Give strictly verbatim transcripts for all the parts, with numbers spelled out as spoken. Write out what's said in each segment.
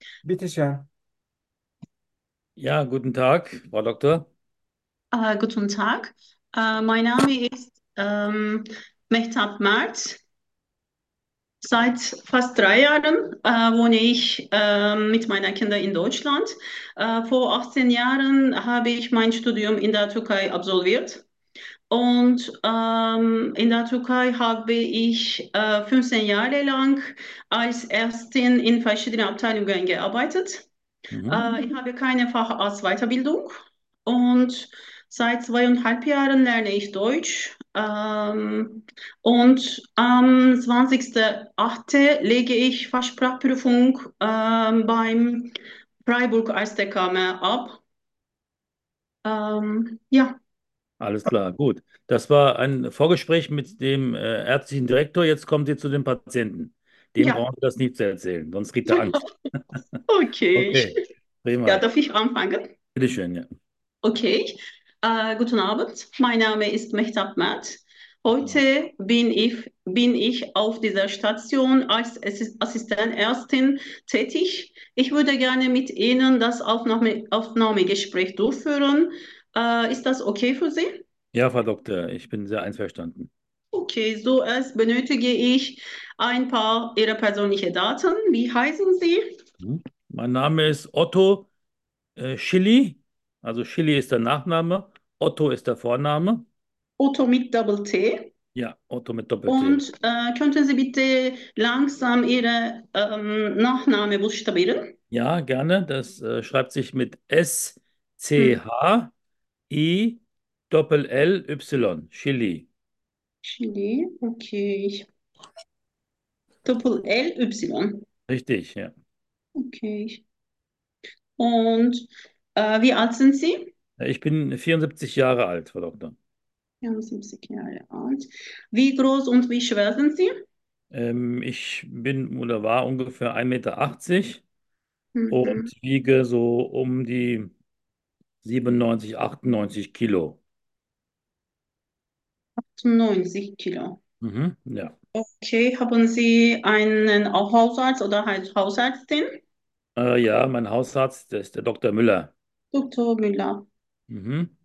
Bitteschön. Ja, guten Tag, Frau Doktor. Äh, guten Tag. Äh, mein Name ist ähm, Mehtap Mert. Seit fast drei Jahren äh, wohne ich ähm, mit meinen Kindern in Deutschland. Äh, vor achtzehn Jahren habe ich mein Studium in der Türkei absolviert. Und ähm, in der Türkei habe ich äh, fünfzehn Jahre lang als Ärztin in verschiedenen Abteilungen gearbeitet. Mhm. Äh, ich habe keine Facharztweiterbildung und seit zweieinhalb Jahren lerne ich Deutsch. Ähm, und am zwanzigsten achten lege ich Fachsprachprüfung ähm, beim Freiburg Eistekammer ab. Ähm, ja, Alles klar, gut. Das war ein Vorgespräch mit dem äh, ärztlichen Direktor. Jetzt kommt ihr zu dem Patienten. Dem ja, brauchen Sie das nicht zu erzählen, sonst kriegt er Angst. okay. Okay, Ja, prima. darf ich anfangen? Bitteschön, ja. Okay, äh, guten Abend. Mein Name ist Mehtap Mert. Heute bin ich, bin ich auf dieser Station als Assis- Assistentärztin tätig. Ich würde gerne mit Ihnen das Aufnahme, Aufnahmegespräch durchführen. Äh, ist das okay für Sie? Ja, Frau Doktor, ich bin sehr einverstanden. Okay, so erst benötige ich ein paar Ihrer persönlichen Daten. Wie heißen Sie? Mhm. Mein Name ist Otto äh, Schilly. Also Schilly ist der Nachname, Otto ist der Vorname. Otto mit Double T. Ja, Otto mit Doppel-T. Und äh, könnten Sie bitte langsam Ihre ähm, Nachname buchstabieren? Ja, gerne. Das äh, schreibt sich mit Hm. S C H I Doppel L Y. Chili. Chili, okay. Doppel L Y. Richtig, ja. Okay. Und äh, wie alt sind Sie? Ich bin vierundsiebzig Jahre alt, Frau Doktor. vierundsiebzig Jahre alt. Wie groß und wie schwer sind Sie? Ähm, ich bin oder war ungefähr ein Meter achtzig Mhm. und wiege so um die siebenundneunzig, achtundneunzig Kilo. neunzig Kilo. Mhm, ja. Okay, haben Sie einen Hausarzt oder halt Hausärztin? Äh, ja, mein Hausarzt, das ist der Doktor Müller. Doktor Müller. Mhm.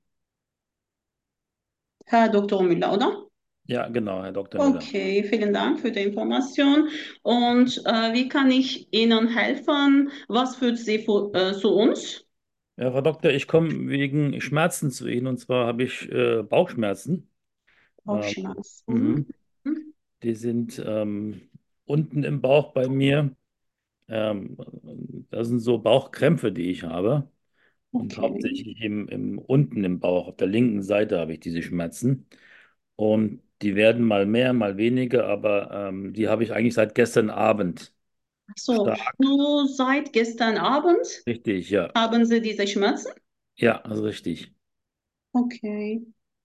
Herr Doktor Müller, oder? Ja, genau, Herr Doktor Müller. Okay, vielen Dank für die Information. Und äh, wie kann ich Ihnen helfen? Was führt Sie fu- äh, zu uns? Ja, Frau Doktor, ich komme wegen Schmerzen zu Ihnen und zwar habe ich äh, Bauchschmerzen. Ähm, Bauchschmerzen. mhm. Die sind ähm, unten im Bauch bei mir. Ähm, Das sind so Bauchkrämpfe, die ich habe. Und Okay. hauptsächlich im, im, unten im Bauch, auf der linken Seite habe ich diese Schmerzen. Und die werden mal mehr, mal weniger, aber ähm, die habe ich eigentlich seit gestern Abend. Ach so, Stark. nur seit gestern Abend Richtig, ja. haben Sie diese Schmerzen? Ja, also richtig. Okay.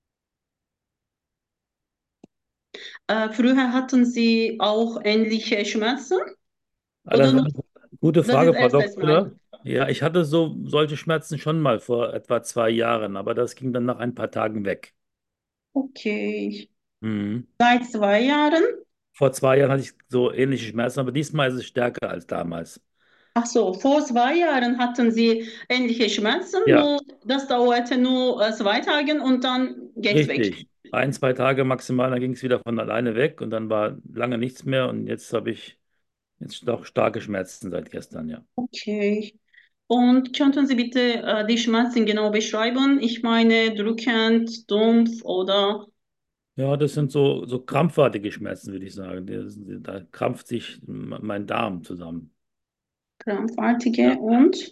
Äh, früher hatten Sie auch ähnliche Schmerzen? Ah, das Oder ist nur, eine gute das Frage, ist Frau erstes Mal? Doktor. Ja, ich hatte so solche Schmerzen schon mal vor etwa zwei Jahren, aber das ging dann nach ein paar Tagen weg. Okay. Mhm. Seit zwei Jahren? Vor zwei Jahren hatte ich so ähnliche Schmerzen, aber diesmal ist es stärker als damals. Ach so, vor zwei Jahren hatten Sie ähnliche Schmerzen, Ja, nur das dauerte nur äh, zwei Tage und dann geht's weg. richtig. Ein, zwei Tage maximal, dann ging es wieder von alleine weg und dann war lange nichts mehr und jetzt habe ich jetzt doch starke Schmerzen seit gestern, ja. Okay. Und könnten Sie bitte äh, die Schmerzen genau beschreiben? Ich meine, drückend, dumpf oder Ja, das sind so, so krampfartige Schmerzen, würde ich sagen. Das, da krampft sich mein Darm zusammen. krampfartige Ja. und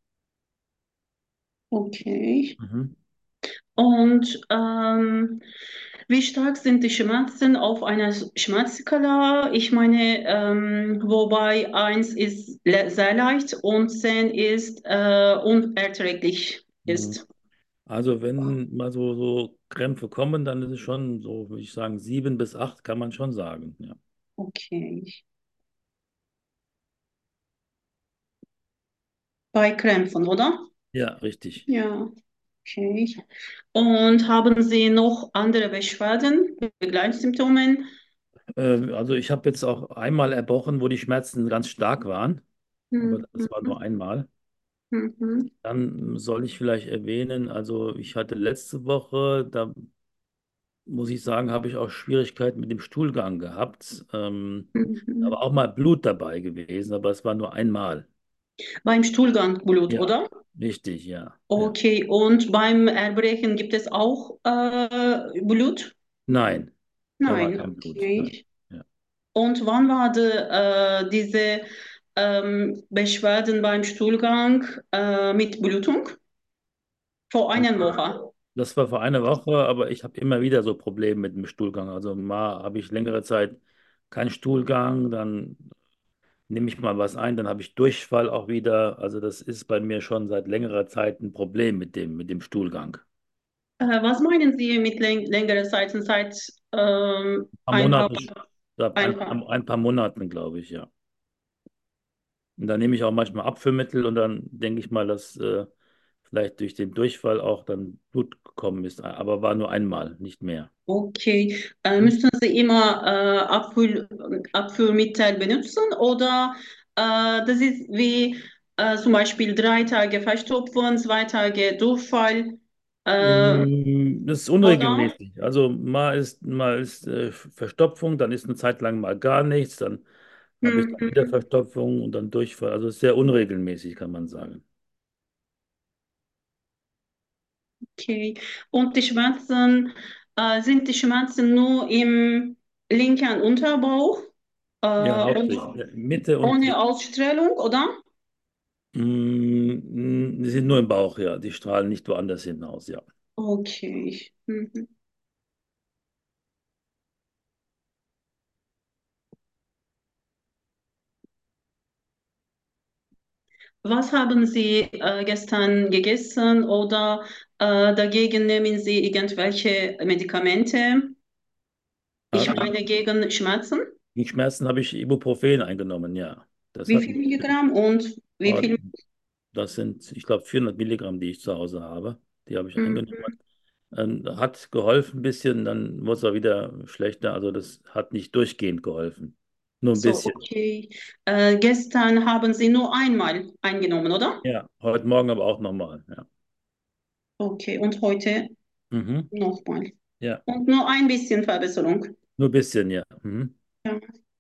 okay. Mhm. Und ähm, wie stark sind die Schmerzen auf einer Schmerzskala? Ich meine, ähm, wobei eins ist le sehr leicht und zehn ist äh, unerträglich Mhm. ist. Also wenn mal so, so Krämpfe kommen, dann ist es schon so, würde ich sagen, sieben bis acht kann man schon sagen. Ja, Okay. Bei Krämpfen, oder? ja, richtig. Ja, okay. Und haben Sie noch andere Beschwerden, Begleitsymptome? Äh, also ich habe jetzt auch einmal erbrochen, wo die Schmerzen ganz stark waren. aber Mhm. das war nur einmal. Mhm. Dann soll ich vielleicht erwähnen, also ich hatte letzte Woche, da muss ich sagen, habe ich auch Schwierigkeiten mit dem Stuhlgang gehabt. Ähm, da war Mhm. auch mal Blut dabei gewesen, aber es war nur einmal. Beim Stuhlgang Blut, Ja, oder? richtig, ja. Ja. Okay, und beim Erbrechen gibt es auch äh, Blut? Nein, da war Nein, kein Blut. Nein. okay. Ja. Und wann war die, äh, diese ähm, Beschwerden beim Stuhlgang äh, mit Blutung? Vor Also einer Woche. das war vor einer Woche, aber ich habe immer wieder so Probleme mit dem Stuhlgang. Also mal habe ich längere Zeit keinen Stuhlgang, dann nehme ich mal was ein, dann habe ich Durchfall auch wieder. Also das ist bei mir schon seit längerer Zeit ein Problem mit dem, mit dem Stuhlgang. Äh, was meinen Sie mit läng längerer Zeit? Seit ähm, Ein paar ein paar, Monate, seit ein ein, paar. ein paar Monaten, glaube ich, ja. Und dann nehme ich auch manchmal Abführmittel und dann denke ich mal, dass äh, vielleicht durch den Durchfall auch dann Blut gekommen ist. Aber war nur einmal, nicht mehr. Okay. Äh, Hm? müssen Sie immer äh, Abfüll, Abführmittel benutzen oder äh, das ist wie äh, zum Beispiel drei Tage Verstopfung, zwei Tage Durchfall äh, Mm, das ist oder? unregelmäßig. Also mal ist, mal ist äh, Verstopfung, dann ist eine Zeit lang mal gar nichts, dann habe ich dann wieder Mhm. Verstopfung und dann Durchfall. Also es ist sehr unregelmäßig, kann man sagen. Okay. Und die Schmerzen, äh, sind die Schmerzen nur im linken Unterbauch äh, Ja, und hauptsächlich. Ja, Mitte und ohne Ausstrahlung, oder? mm, mm, die sind nur im Bauch, ja. Die strahlen nicht woanders hinaus, ja. Okay. Mhm. Was haben Sie äh, gestern gegessen oder äh, dagegen nehmen Sie irgendwelche Medikamente? Ich Aber meine gegen Schmerzen. die Schmerzen habe ich Ibuprofen eingenommen, ja. Das Wie hat viel nicht. Milligramm und wie viel? Das sind, ich glaube, vierhundert Milligramm, die ich zu Hause habe. Die habe ich eingenommen. Mhm. Ähm, hat geholfen ein bisschen, dann wurde es auch wieder schlechter. Also das hat nicht durchgehend geholfen. Nur ein So, bisschen. okay. Äh, gestern haben Sie nur einmal eingenommen, oder? Ja, heute Morgen aber auch nochmal. Ja. Okay, und heute Mhm. nochmal. Ja, Und nur ein bisschen Verbesserung. nur ein bisschen, ja. Mhm. Ja.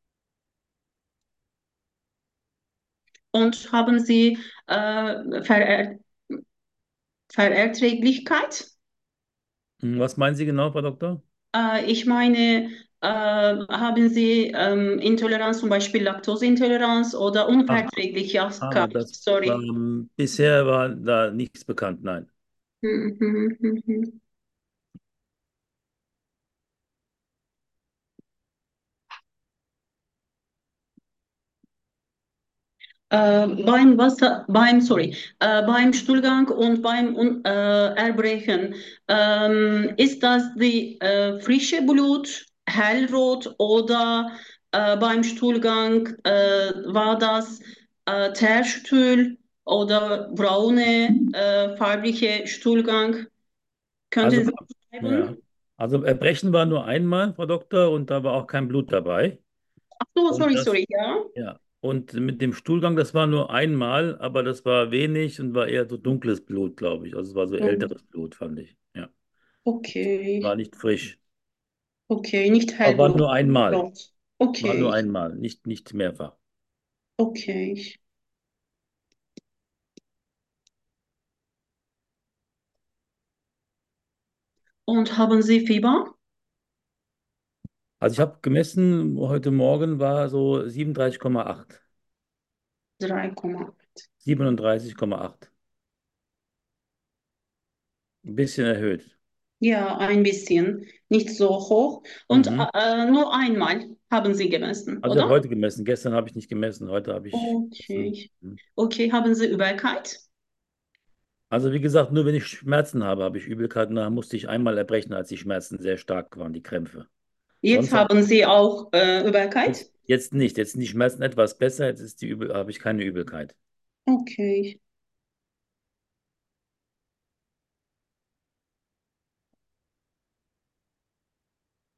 Und haben Sie äh, Ver Verträglichkeit? Mhm. Was meinen Sie genau, Frau Doktor? Äh, ich meine, äh, haben Sie ähm, Intoleranz, zum Beispiel Laktoseintoleranz oder Ah, ah, Unverträglichkeit? das Sorry. ähm, bisher war da nichts bekannt, nein. Mhm, mhm, mhm. Äh, beim Wasser, beim, sorry, äh, beim Stuhlgang und beim Un- äh, Erbrechen, ähm, ist das die äh, frische Blut, hellrot oder äh, beim Stuhlgang äh, war das äh, Teerstuhl oder braune, äh, farbliche Stuhlgang? Also, Könnten Sie ja. beschreiben? Also Erbrechen war nur einmal, Frau Doktor, und da war auch kein Blut dabei. Ach so, Und sorry, das sorry, ja. Ja, und mit dem Stuhlgang, das war nur einmal, aber das war wenig und war eher so dunkles Blut, glaube ich. Also es war so Mhm. älteres Blut, fand ich. Ja, war Okay, nicht frisch. okay, nicht Aber war hellblut, nur einmal. rot. War nur Okay, einmal, nicht, nicht mehrfach. okay. Und haben Sie Fieber? Also ich habe gemessen, heute Morgen war so siebenunddreißig Komma acht. drei Komma acht. siebenunddreißig Komma acht. Ein bisschen erhöht. Ja, ein bisschen, nicht so hoch. Und Mhm. äh, nur einmal haben Sie gemessen, Also ich habe oder? heute gemessen. Gestern habe ich nicht gemessen. Heute habe ich gemessen. Okay. Mhm. Okay, haben Sie Übelkeit? Also wie gesagt, nur wenn ich Schmerzen habe, habe ich Übelkeit. Und da musste ich einmal erbrechen, als die Schmerzen sehr stark waren, die Krämpfe. Jetzt Sonst habe haben Sie auch äh, ich Übelkeit? jetzt, jetzt nicht. Jetzt sind die Schmerzen etwas besser. Jetzt ist die Übel, habe ich keine Übelkeit. Okay,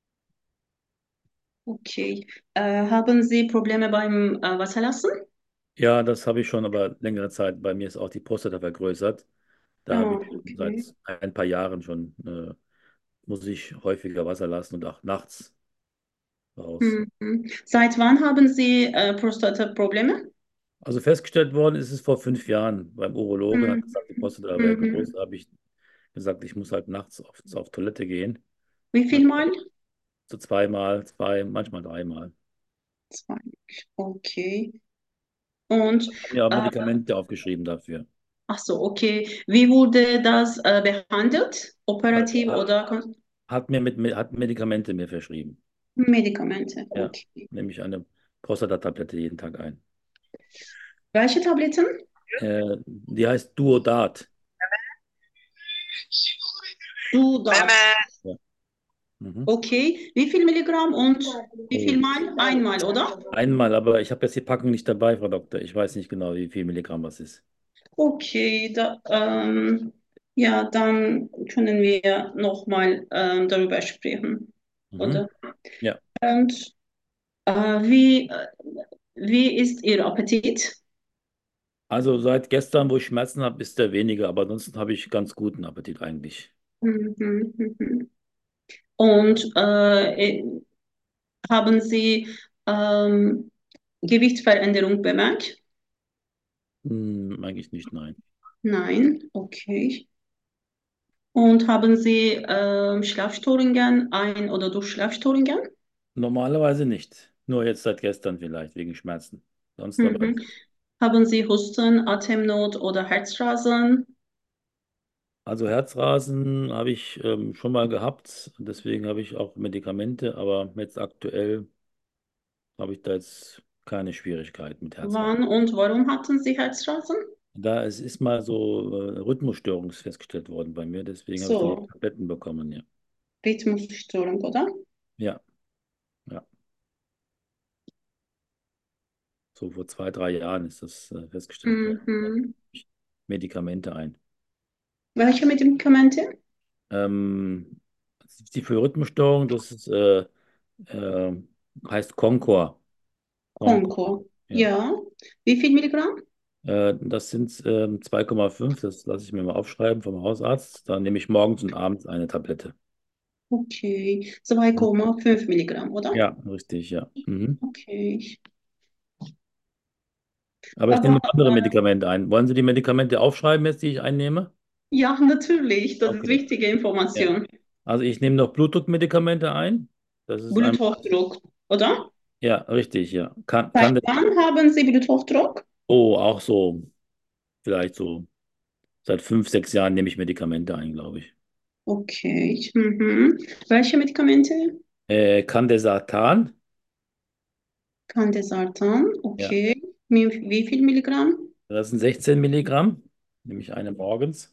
okay. Äh, haben Sie Probleme beim äh, Wasserlassen? Ja, das habe ich schon, aber längere Zeit. Bei mir ist auch die Prostata vergrößert. Da habe Ah, ich okay. seit ein paar Jahren schon, äh, muss ich häufiger Wasser lassen und auch nachts raus. Mhm. Seit wann haben Sie äh, Prostata-Probleme? Also festgestellt worden ist es vor fünf Jahren beim Urologe, hat Mhm. gesagt, die Prostata wäre groß. Mhm. Da habe ich gesagt, ich muss halt nachts auf, auf Toilette gehen. Wie viel Also Mal? so zweimal, zwei, manchmal dreimal. Zwei. Okay. Und, Haben mir auch äh, Medikamente aufgeschrieben dafür. ach so, okay. Wie wurde das äh, behandelt? Hat, Operativ hat, oder kon- hat mir mit, hat Medikamente mir verschrieben. Medikamente? Ja, Okay. nehme ich eine Prostata-Tablette jeden Tag ein. Welche Tabletten? Äh, die heißt Duodat. Du das. Ja. Mhm. Okay. Wie viel Milligramm und wie viel Oh. Mal? Einmal, oder? Einmal, aber ich habe jetzt die Packung nicht dabei, Frau Doktor. Ich weiß nicht genau, wie viel Milligramm das ist. Okay, da, ähm, ja, dann können wir nochmal ähm, darüber sprechen, Mhm. oder? Ja, Und äh, wie, äh, wie ist Ihr Appetit? also seit gestern, wo ich Schmerzen habe, ist der weniger, aber ansonsten habe ich ganz guten Appetit eigentlich. Mhm, mhm. Und äh, haben Sie ähm, Gewichtsveränderung bemerkt? Hm, eigentlich nicht, nein. Nein, okay. Und haben Sie ähm, Schlafstörungen, Ein- oder Durchschlafstörungen? Normalerweise nicht. Nur jetzt seit gestern vielleicht, wegen Schmerzen. Sonst aber Mhm. nicht. Haben Sie Husten, Atemnot oder Herzrasen? Also Herzrasen habe ich ähm, schon mal gehabt, deswegen habe ich auch Medikamente, aber jetzt aktuell habe ich da jetzt keine Schwierigkeit mit Herzrasen. Wann und warum hatten Sie Herzrasen? Da es ist mal so äh, Rhythmusstörung festgestellt worden bei mir, deswegen habe ich dann die So, Tabletten bekommen, ja. Rhythmusstörung, oder? Ja, ja. So vor zwei, drei Jahren ist das äh, festgestellt worden. Da nehme Mhm. ich Medikamente ein. Welche Medikamente? Ähm, die für Rhythmusstörung, das ist, äh, äh, heißt Concor. Concor, Konko. ja. Ja. Wie viel Milligramm? Äh, das sind ähm, zwei Komma fünf, das lasse ich mir mal aufschreiben vom Hausarzt. Da nehme ich morgens und abends eine Tablette. Okay. zwei Komma fünf Milligramm, oder? Ja, richtig, ja. Mhm. Okay. Aber ich nehme Aber noch andere Medikamente ein. Wollen Sie die Medikamente aufschreiben jetzt, die ich einnehme? ja, natürlich. Das ist Okay. wichtige Ja. Information. Also ich nehme noch Blutdruckmedikamente ein. Das ist einmal, Bluthochdruck, oder? ja, richtig, ja. Kann, Seit kann das, wann haben Sie Bluthochdruck? oh, auch so, vielleicht so, seit fünf, sechs Jahren nehme ich Medikamente ein, glaube ich. Okay. Mhm. Welche Medikamente? Äh, Candesartan, Candesartan. ja, Okay. Wie, wie viel Milligramm? das sind sechzehn Milligramm, nehme ich eine morgens.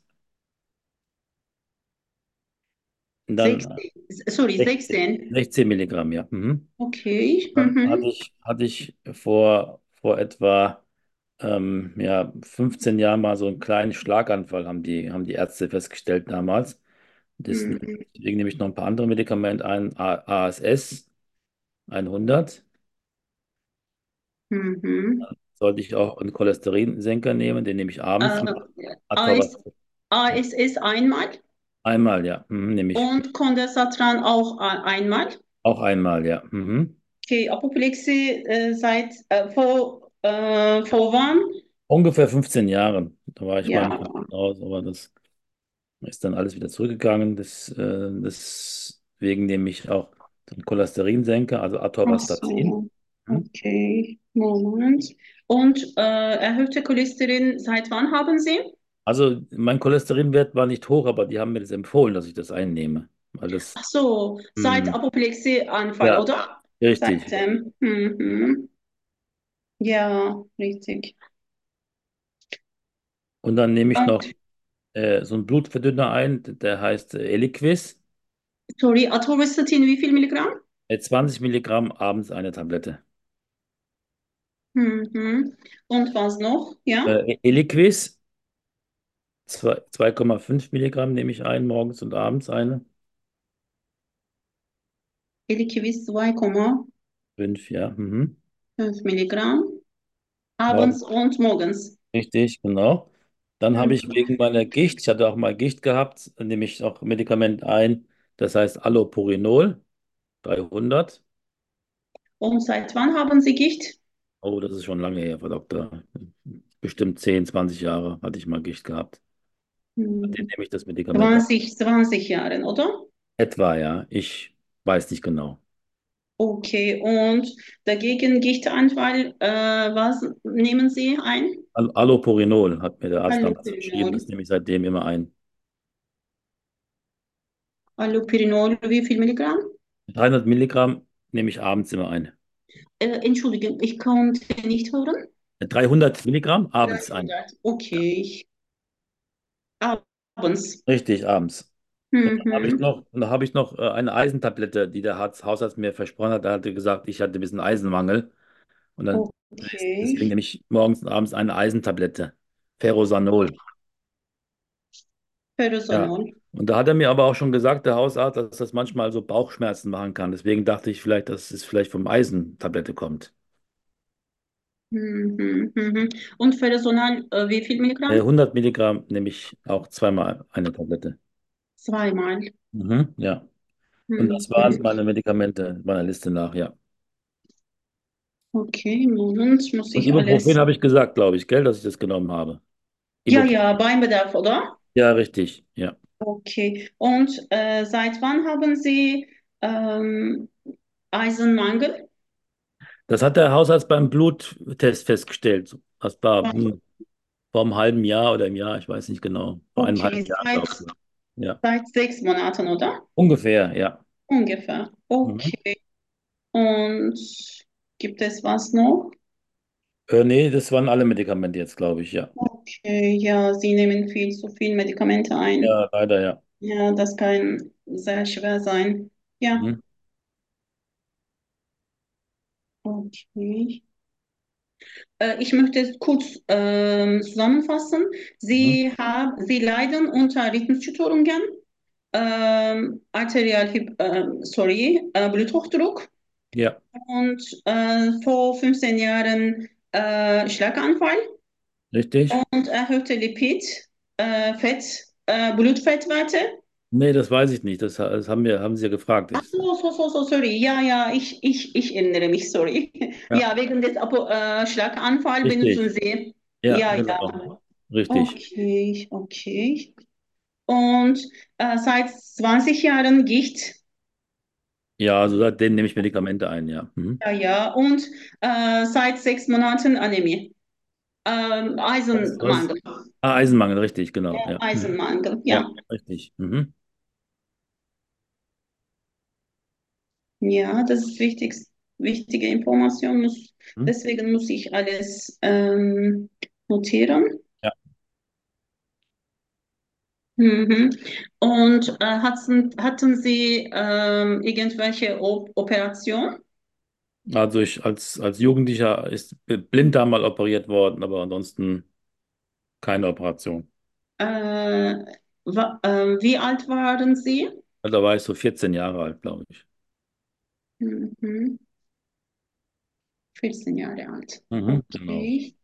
Und dann sechzehn. Sorry, sechzehn, sechzehn. sechzehn Milligramm, ja. Mhm. Okay. Dann hatte Mhm. ich, hatte ich vor, vor etwa ähm, ja, fünfzehn Jahren mal so einen kleinen Schlaganfall, haben die, haben die Ärzte festgestellt damals. Das, Mhm. deswegen nehme ich noch ein paar andere Medikamente ein, A- ASS hundert. Mhm. Sollte ich auch einen Cholesterinsenker nehmen, den nehme ich abends. Äh, AS, Atorvastatin. Ja. A S S einmal Einmal, ja, mhm, nehme ich. und Condensatran auch a- einmal. Auch einmal, ja. Mhm. Okay, Apoplexie äh, seit äh, vor, äh, vor wann? Ungefähr fünfzehn Jahren. Da war ich mal Ja, im Krankenhaus, aber das ist dann alles wieder zurückgegangen. Das, äh, deswegen nehme ich auch den Cholesterinsenker, also ach Atorvastatin. so. Mhm. Okay, Moment. Und äh, erhöhte Cholesterin, seit wann haben Sie? Also mein Cholesterinwert war nicht hoch, aber die haben mir das empfohlen, dass ich das einnehme. Weil das, Ach so, seit hm, Apoplexie-Anfall, ja, oder? richtig. Ja. Seitdem. Mhm. Ja, richtig. Und dann nehme ich noch Und, äh, so einen Blutverdünner ein, der heißt äh, Eliquis. sorry, Atorvastatin, wie viel Milligramm? Äh, zwanzig Milligramm abends eine Tablette. Mhm. Und was noch? Ja, Äh, Eliquis, zwei- 2,5 Milligramm nehme ich ein, morgens und abends eine. Eliquis zwei Komma Fünf, ja. Mhm. fünf Milligramm. abends Morgen. und morgens. Richtig, genau. Dann habe ich Mhm. wegen meiner Gicht, ich hatte auch mal Gicht gehabt, nehme ich auch Medikament ein, das heißt Allopurinol, dreihundert. Und seit wann haben Sie Gicht? Oh, das ist schon lange her, Frau Doktor. Bestimmt zehn, zwanzig Jahre hatte ich mal Gicht gehabt. Seitdem Mhm. nehme ich das Medikament ein. zwanzig, zwanzig Jahren, oder? Etwa, ja. Ich weiß nicht genau. Okay, und dagegen Gichtanfall, äh, was nehmen Sie ein? Al- Allopurinol hat mir der Arzt damals verschrieben, Allopurinol. das nehme ich seitdem immer ein. Allopurinol, wie viel Milligramm? dreihundert Milligramm nehme ich abends immer ein. Äh, Entschuldigung, ich konnte nicht hören. dreihundert Milligramm abends ein. dreihundert. Ja. Okay, abends. Richtig, abends. Und dann habe ich Mhm. noch, und dann habe ich noch äh, eine Eisentablette, die der Arzt, Hausarzt mir versprochen hat. Er hatte gesagt, ich hatte ein bisschen Eisenmangel. Und dann deswegen Okay, nehme ich morgens und abends eine Eisentablette. Ferrosanol. Ja. Personal. Und da hat er mir aber auch schon gesagt, der Hausarzt, dass das manchmal so Bauchschmerzen machen kann. Deswegen dachte ich vielleicht, dass es vielleicht vom Eisentablette kommt. Mhm. Mhm. Und Personal, äh, wie viel Äh, Milligramm? hundert Milligramm nehme ich auch zweimal eine Tablette. Zweimal. Mhm, ja. Und das waren Mhm. meine Medikamente meiner Liste nach, ja. Okay, Moment, muss Und ich Ibuprofen alles. habe ich gesagt, glaube ich, gell, dass ich das genommen habe. Ja, Ibuprofen. ja, beim Bedarf, oder? Ja, richtig, ja. Okay. Und äh, seit wann haben Sie ähm, Eisenmangel? Das hat der Hausarzt beim Bluttest festgestellt. Das war hm, vor einem halben Jahr oder im Jahr, ich weiß nicht genau. Vor einem halben Okay, Jahr, seit, glaube ich. Ja, seit sechs Monaten, oder? ungefähr, ja. Ungefähr. Mhm. Okay. Und gibt es was noch? Äh, nee, das waren alle Medikamente jetzt, glaube ich, ja. Okay, ja, Sie nehmen viel zu viel Medikamente ein. Ja, leider, ja. Ja, das kann sehr schwer sein. Ja, Mhm. okay. Äh, ich möchte es kurz ähm, zusammenfassen. Mhm. Sie haben, Sie leiden unter Rhythmusstörungen, ähm, arterial, äh, sorry, äh, Bluthochdruck Ja, und äh, vor fünfzehn Jahren äh, Schlaganfall richtig. und erhöhte Lipid, äh, Fett, äh, Blutfettwerte. Nee, das weiß ich nicht. Das, das haben wir, haben Sie ja gefragt. Ach Ich, so, so, so, so, sorry. Ja, ja, ich, ich, ich erinnere mich, sorry. ja, Ja, wegen des Apo äh, Schlaganfall benutzen richtig. Sie. Ja, Ja, ja. genau. Richtig. Okay, okay. Und äh, seit zwanzig Jahren Gicht. Ja, also seitdem nehme ich Medikamente ein, ja. Mhm. Ja, ja. Und äh, seit sechs Monaten Anämie. Ähm, Was, was? Eisenmangel. Ah, Eisenmangel, richtig, genau. Ja, Ja, mhm. Eisenmangel, Ja, ja. richtig. Mhm. Ja, das ist wichtig, wichtige Information. Muss, Mhm. deswegen muss ich alles ähm, notieren. Ja, Mhm. Und äh, hatten, hatten Sie ähm, irgendwelche o Operationen? also ich als, als Jugendlicher ist Blinddarm mal operiert worden, aber ansonsten keine Operation. Äh, wa äh, wie alt waren Sie? Also da war ich so vierzehn Jahre alt, glaube ich. Mhm. vierzehn Jahre alt. Mhm, genau. Okay.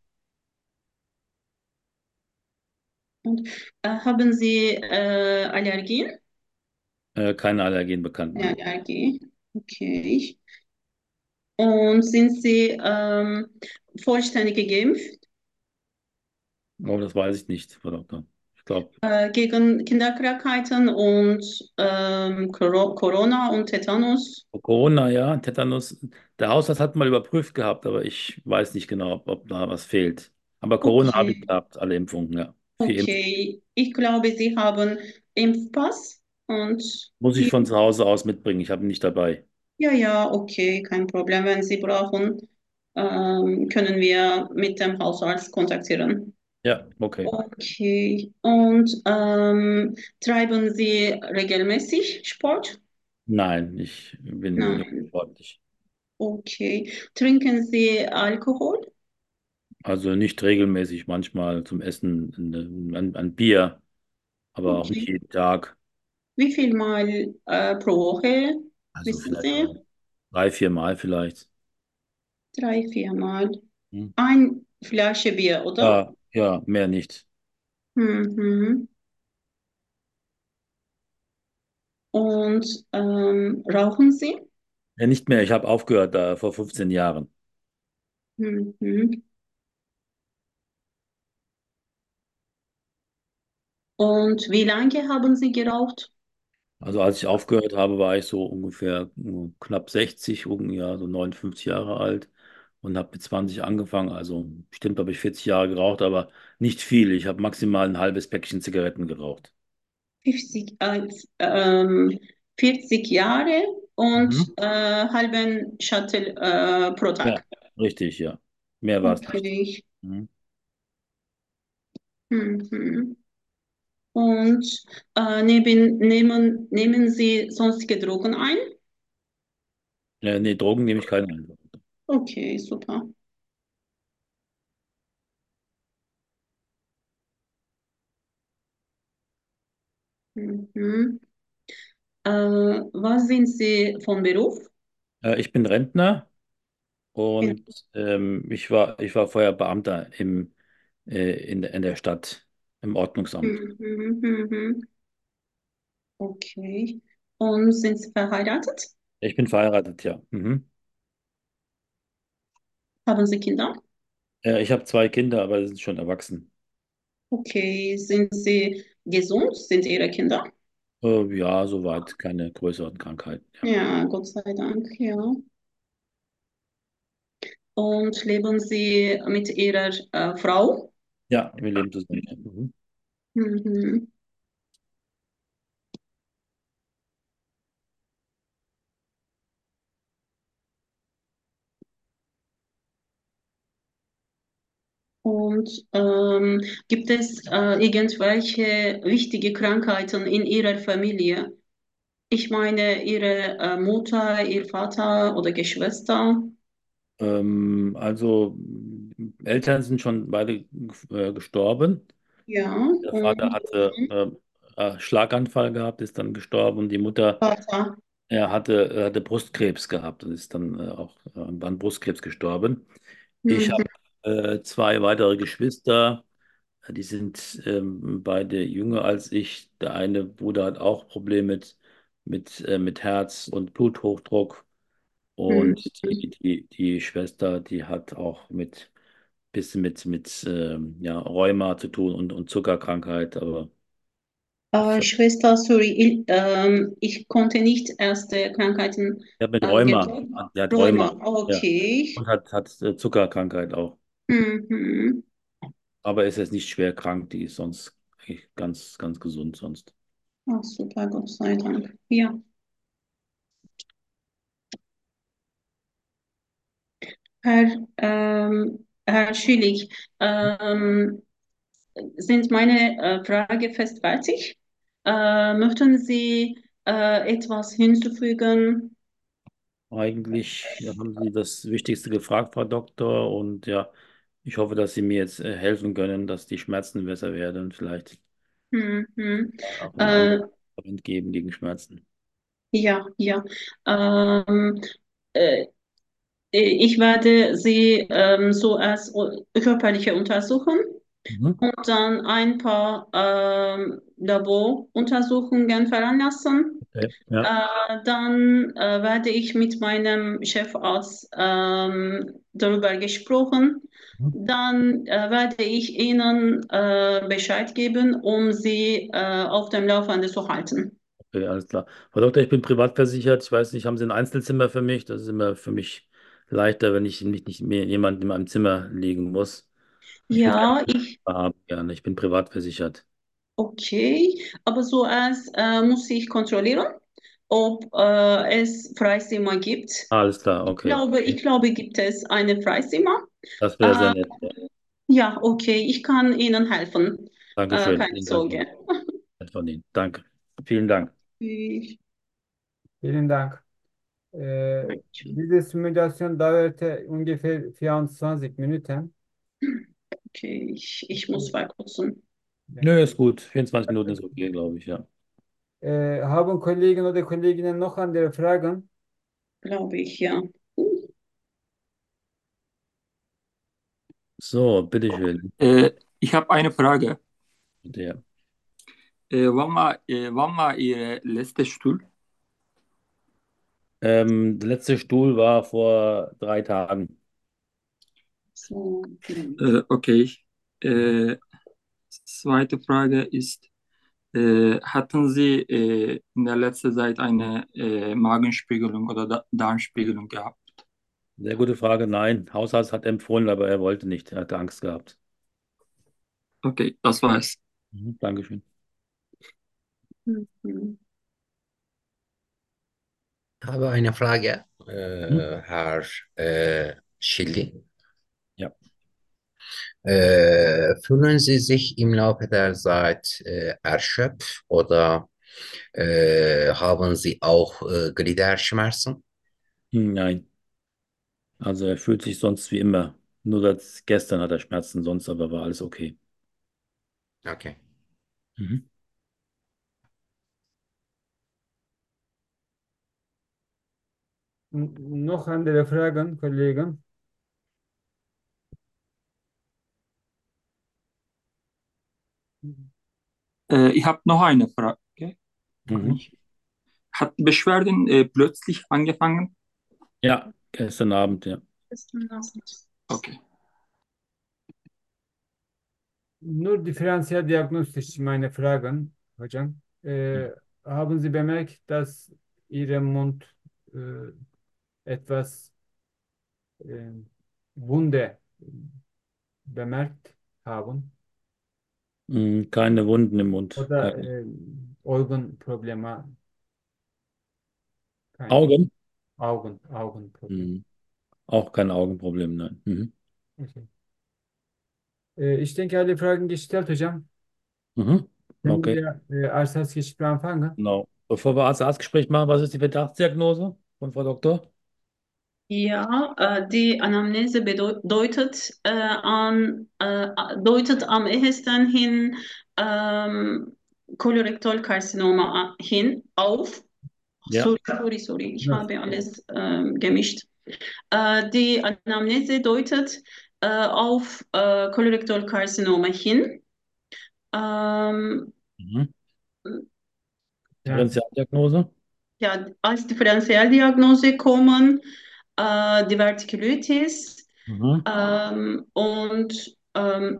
Und äh, haben Sie äh, Allergien? Äh, keine Allergien bekannt, Eine nein. Allergie. Okay. Und sind Sie ähm, vollständig geimpft Oh, das weiß ich nicht, Frau Doktor. Ich glaube, äh, gegen Kinderkrankheiten und ähm, Coro- Corona und Tetanus? Corona, ja, Tetanus. Der Hausarzt hat mal überprüft gehabt, aber ich weiß nicht genau, ob, ob da was fehlt. Aber Corona habe ich Okay. gehabt, alle Impfungen, ja. Vier Impfungen. Okay. Ich glaube, Sie haben Impfpass und Muss ich ja, von zu Hause aus mitbringen. Ich habe ihn nicht dabei. ja, ja, okay, kein Problem. Wenn Sie brauchen, ähm, können wir mit dem Hausarzt kontaktieren. Ja, okay. Okay. Und ähm, treiben Sie regelmäßig Sport? Nein, ich bin nicht Nein. sportlich. Okay. Trinken Sie Alkohol? Also nicht regelmäßig, manchmal zum Essen ein, ein, ein Bier, aber auch nicht Okay. jeden Tag. Wie viel Mal äh, pro Woche, Also wissen vielleicht Sie? so drei, vier Mal vielleicht. Drei, vier Mal. Hm. Ein, Flasche Bier, oder? Ja, ja, mehr nicht. Mhm. Und ähm, rauchen Sie? Ja, nicht mehr. Ich habe aufgehört da vor fünfzehn Jahren. Mhm. Und wie lange haben Sie geraucht? Also als ich aufgehört habe, war ich so ungefähr äh, knapp sechzig, um- ja, so neunundfünfzig Jahre alt und habe mit zwanzig angefangen. Also bestimmt habe ich vierzig Jahre geraucht, aber nicht viel. Ich habe maximal ein halbes Päckchen Zigaretten geraucht. fünfzig, äh, ähm, vierzig Jahre und Mhm. äh, halben Shuttle äh, pro Ja, Tag. richtig, ja. Mehr war es nicht. Okay. Mhm. Mhm. Und äh, neben, nehmen, nehmen Sie sonstige Drogen ein? Ja, nee, Drogen nehme ich keine ein. Okay, super. Mhm. Äh, was sind Sie von Beruf? Äh, ich bin Rentner Ja. und ähm, ich war, ich war vorher Beamter im, äh, in, in der Stadt, im Ordnungsamt. Mhm, mhm, mhm. Okay. Und sind Sie verheiratet? Ich bin verheiratet, ja. Mhm. Haben Sie Kinder? Äh, ich habe zwei Kinder, aber sie sind schon erwachsen. Okay. Sind Sie gesund? Sind Ihre Kinder? Äh, ja, soweit, keine größeren Krankheiten. Ja, Ja, Gott sei Dank, ja. Und leben Sie mit Ihrer äh, Frau? ja, wir leben zusammen. Ja. Mhm. Mhm. Und ähm, gibt es äh, irgendwelche wichtige Krankheiten in Ihrer Familie? Ich meine, Ihre äh, Mutter, Ihr Vater oder Geschwister? Ähm, also Eltern sind schon beide äh, gestorben. Ja, Der Vater und hatte äh, äh, Schlaganfall gehabt, ist dann gestorben und die Mutter, Vater. er hatte, er hatte Brustkrebs gehabt und ist dann äh, auch äh, an Brustkrebs gestorben. Ich Mhm. habe äh, zwei weitere Geschwister, die sind ähm, beide jünger als ich. Der eine Bruder hat auch Probleme mit, mit, äh, mit Herz und Bluthochdruck und Mhm. die, die, die Schwester, die hat auch mit bisschen mit, mit ähm, ja, Rheuma zu tun und, und Zuckerkrankheit, aber ich Äh, habe Schwester, sorry, ich, ähm, ich konnte nicht erste Krankheiten hab mit äh, Rheuma, getroffen. der hat Rheuma, Rheuma, ja, okay. und hat, hat äh, Zuckerkrankheit auch. Mhm. Aber ist jetzt nicht schwer krank, die ist sonst eigentlich ganz, ganz gesund sonst. Ach, super, Gott sei Dank. Ja, Herr, ähm, Herr Schülig, ähm, sind meine äh, Frage fest fertig? Äh, möchten Sie äh, etwas hinzufügen? Eigentlich ja, haben Sie das Wichtigste gefragt, Frau Doktor, und ja, ich hoffe, dass Sie mir jetzt äh, helfen können, dass die Schmerzen besser werden und vielleicht Mhm. auch ein anderes Äh, Medikament geben gegen Schmerzen. ja, ja. Ähm, äh, Ich werde Sie ähm, so als u- körperliche untersuchen Mhm. und dann ein paar ähm, Laboruntersuchungen veranlassen. Okay. Ja. Äh, dann äh, werde ich mit meinem Chefarzt ähm, darüber gesprochen. Mhm. Dann äh, werde ich Ihnen äh, Bescheid geben, um Sie äh, auf dem Laufenden zu halten. Okay, alles klar. Frau Doktor, ich bin privat versichert. Ich weiß nicht, haben Sie ein Einzelzimmer für mich? Das ist immer für mich leichter, wenn ich nicht, nicht mehr jemand in meinem Zimmer liegen muss. Ich würde Ja, ich gerne haben, gerne. Ich bin privat versichert. Okay, aber zuerst äh, muss ich kontrollieren, ob äh, es Freizimmer gibt. Alles klar, Ich okay. glaube, ich glaube, gibt es eine Freizimmer. Das wäre sehr Äh, nett. Ja. ja, okay, ich kann Ihnen helfen. Äh, Dankeschön. keine Vielen Dank, Frau Sorge. Doktor. Nett von Ihnen. Danke. Vielen Dank. Ich, Vielen Dank. Äh, diese Simulation dauerte ungefähr vierundzwanzig Minuten. okay, ich, ich muss verkürzen, Nö, ist gut. vierundzwanzig Minuten ist okay, glaube ich, ja. Äh, haben Kollegen oder Kolleginnen noch andere Fragen? glaube ich, ja. So, bitteschön. Äh, ich habe eine Frage. Der. Äh, wann war, äh, wann war Ihr letzter Stuhl? Ähm, der letzte Stuhl war vor drei Tagen. So, Äh, okay. Äh, zweite Frage ist, äh, hatten Sie äh, in der letzten Zeit eine äh, Magenspiegelung oder da Darmspiegelung gehabt? Sehr gute Frage. Nein, Hausarzt hat empfohlen, aber er wollte nicht. Er hatte Angst gehabt. Okay, das war's. Mhm, Dankeschön. mhm. Ich habe eine Frage, Mhm. äh, Herr äh, Schilling. Ja. Äh, fühlen Sie sich im Laufe der Zeit äh, erschöpft oder äh, haben Sie auch äh, Gliederschmerzen? Hm, Nein, also er fühlt sich sonst wie immer. Nur dass gestern hat er Schmerzen, sonst aber war alles okay. Okay. Mhm. N- Noch andere Fragen, Kollegen? Äh, ich habe noch eine Frage. Mhm. Hat die Beschwerden äh, plötzlich angefangen? Ja, gestern Abend, ja. Gestern Abend. Okay. Nur differentialdiagnostisch meine Fragen, hocam. Äh, haben Sie bemerkt, dass Ihr Mund äh, etwas äh, Wunde bemerkt haben? Mhm, keine Wunden im Mund. Oder Keine. äh, Augenprobleme? Keine. Augen? Augen, Augenprobleme. Mhm. Auch kein Augenproblem, nein. Mhm. Okay. Äh, ich denke, alle Fragen gestellt, hocam. Mhm. Können Okay, wir äh, als Gespräch anfangen? genau. Bevor wir Arzt-Arzt-Gespräch machen, was ist die Verdachtsdiagnose von Frau Doktor? Ja, äh, die Anamnese bedeutet, äh, an, äh, deutet am ehesten hin ähm, Kolorektalkarzinoma hin auf. Ja. Sorry, sorry, sorry, ich Ja. habe alles ähm, gemischt. Äh, die Anamnese deutet äh, auf äh, Kolorektalkarzinoma hin. Ähm, Mhm. Ja. Differentialdiagnose? ja, als Differentialdiagnose kommen äh, Divertikulitis Mhm. ähm, und ähm,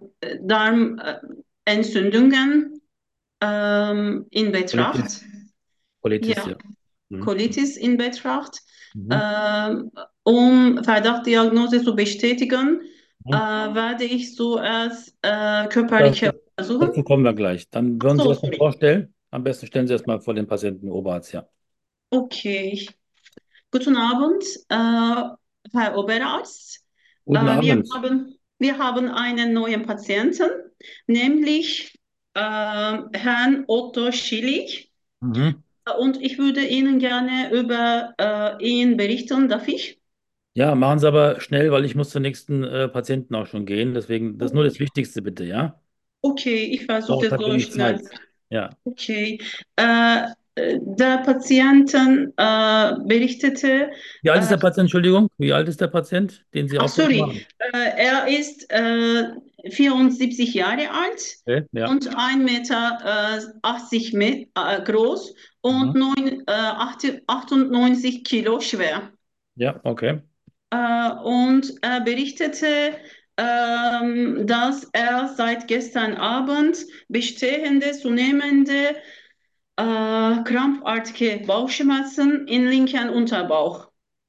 Darmentzündungen ähm, in Colitis. Betracht. Colitis, Ja, ja. Mhm. Colitis in Betracht. Mhm. Ähm, um Verdachtdiagnose zu bestätigen, äh, Mhm. werde ich zuerst äh, Das, körperliche das, dazu untersuchen. kommen wir gleich. Dann würden Sie So, erstmal sorry. vorstellen. Am besten stellen Sie erstmal vor den Patienten Oberarzt, ja. Okay. Guten Abend, äh, Herr Oberarzt. Guten Äh, wir Abend. haben, wir haben einen neuen Patienten, nämlich äh, Herrn Otto Schillig. Mhm. Und ich würde Ihnen gerne über äh, ihn berichten, darf ich? Ja, machen Sie aber schnell, weil ich muss zur nächsten äh, Patienten auch schon gehen. Deswegen, das ist nur das Wichtigste, bitte, ja? Okay, ich versuche Braucht es halt so wenig schnell. Zeit. Ja. Okay. Äh, äh, der Patienten äh, berichtete, Wie alt ist äh, der Patient, Entschuldigung? Wie alt ist der Patient, den Sie ach aufgenommen sorry, haben? äh, er ist äh, vierundsiebzig Jahre alt Okay, ja. und ein Meter äh, achtzig Me äh, groß und Mhm. neun, äh, achtundneunzig Kilo schwer. Ja, okay. Äh, und er berichtete, ähm, dass er seit gestern Abend bestehende, zunehmende äh, krampfartige Bauchschmerzen im linken Unterbauch.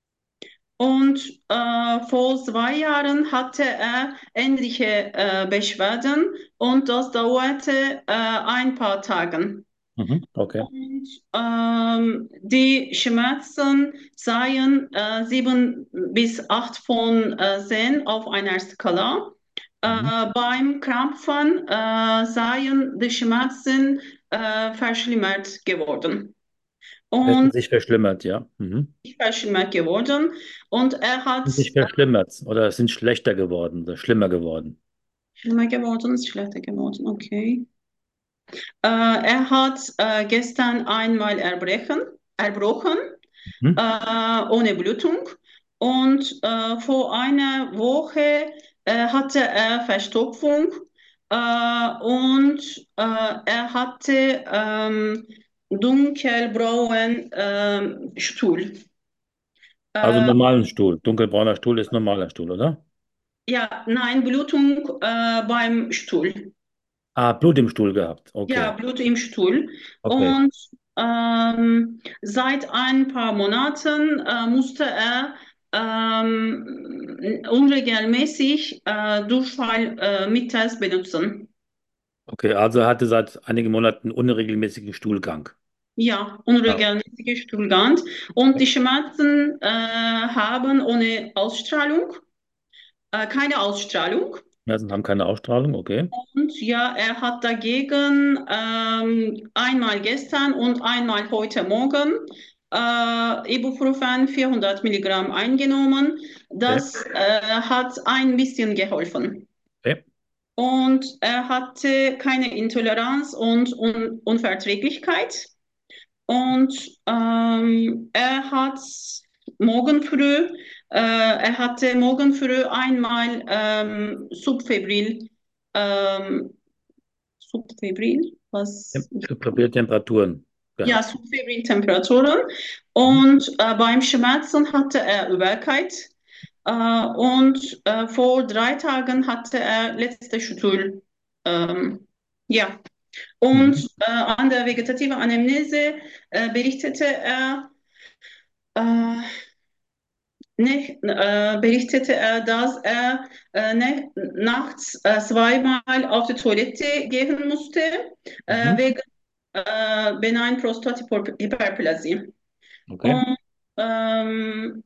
Und äh, vor zwei Jahren hatte er ähnliche äh, Beschwerden und das dauerte äh, ein paar Tage. Mhm. Okay. Und ähm, die Schmerzen seien äh, sieben bis acht von äh, zehn auf einer Skala. Mhm. Äh, beim Krampfen äh, seien die Schmerzen äh, verschlimmert geworden. Hätten Und sich verschlimmert, ja. Mhm. verschlimmert geworden. Und er hat Sind sich verschlimmert oder sind schlechter geworden oder schlimmer geworden. schlimmer geworden, ist schlechter geworden, okay. Äh, er hat äh, gestern einmal erbrechen, erbrochen, Mhm. äh, ohne Blutung. Und äh, vor einer Woche äh, hatte er Verstopfung äh, und äh, er hatte ähm, dunkelbraunen ähm, Stuhl. Also einen Äh, normalen Stuhl. Dunkelbrauner Stuhl ist normaler Stuhl, oder? ja, nein, Blutung äh, beim Stuhl. Ah, Blut im Stuhl gehabt. Ja, Okay. Blut im Stuhl. Okay. Und ähm, seit ein paar Monaten äh, musste er ähm, unregelmäßig äh, Durchfallmittels benutzen. Okay, also er hatte seit einigen Monaten unregelmäßigen Stuhlgang. Ja, Ah, unregelmäßiger Stuhlgang. Und okay. die Schmerzen äh, haben ohne Ausstrahlung, äh, keine Ausstrahlung. Schmerzen haben keine Ausstrahlung, okay. Und ja, er hat dagegen ähm, einmal gestern und einmal heute Morgen äh, Ibuprofen vierhundert Milligramm eingenommen. Okay. Das äh, hat ein bisschen geholfen. Okay. Und er hatte keine Intoleranz und Un Unverträglichkeit. Und ähm, er hat morgen früh, äh, er hatte morgen früh einmal ähm, Subfebril, ähm, Subfebril, was? Probiert Temperaturen Ja, gehabt. Subfebriltemperaturen. Mhm. Und äh, beim Schmerzen hatte er Übelkeit. Äh, und äh, vor drei Tagen hatte er letzte Stuhl. Ähm, ja. Mhm. Und äh, an der vegetativen Anamnese äh, berichtete er, äh, ne, äh, berichtete er, dass er äh, ne, nachts äh, zweimal auf die Toilette gehen musste, äh, Mhm. wegen äh, benign Prostatahyperplasie. Okay. Und ähm,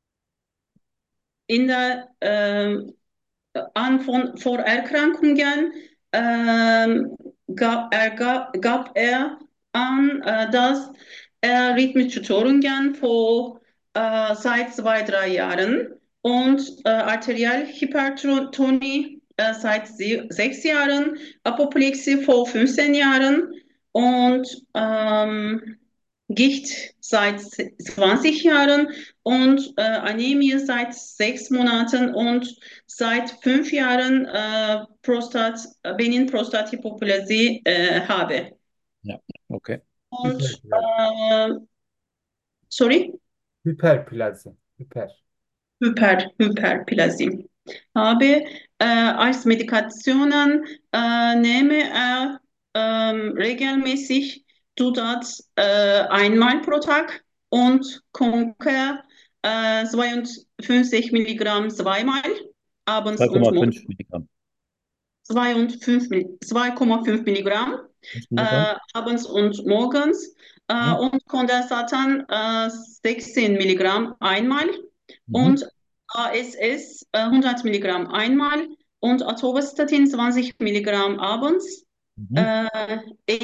in der ähm, an von Vorerkrankungen ähm, gab, er, gab, gab er an, äh, dass er rhythmische Störungen vor äh, seit zwei, drei Jahren und äh, Arterialhypertonie äh, seit sie, sechs Jahren, Apoplexie vor fünfzehn Jahren und ähm, Gicht seit zwanzig Jahren und äh, Anämie seit sechs Monaten und seit fünf Jahren äh, Prostat, Benin-Prostatahypoplasie äh, habe. Ja. Okay. Und Hyperplasie. äh, sorry, Hyperplasie. Hyper. Hyper, Hyperplasie habe. Äh, als Medikationen äh, nehme er ähm, regelmäßig Dudat äh, einmal pro Tag und Conker äh, zweiundfünfzig Milligramm zweimal, abends und morgens. zwei Komma fünf Milligramm. zwei und fünf Mill- zwei Komma fünf Milligramm fünf Milligramm. äh, abends und morgens äh, Mhm. und Condensatan äh, sechzehn Milligramm einmal Mhm. und A S S äh, hundert Milligramm einmal und Atorvastatin zwanzig Milligramm abends, Mhm. äh,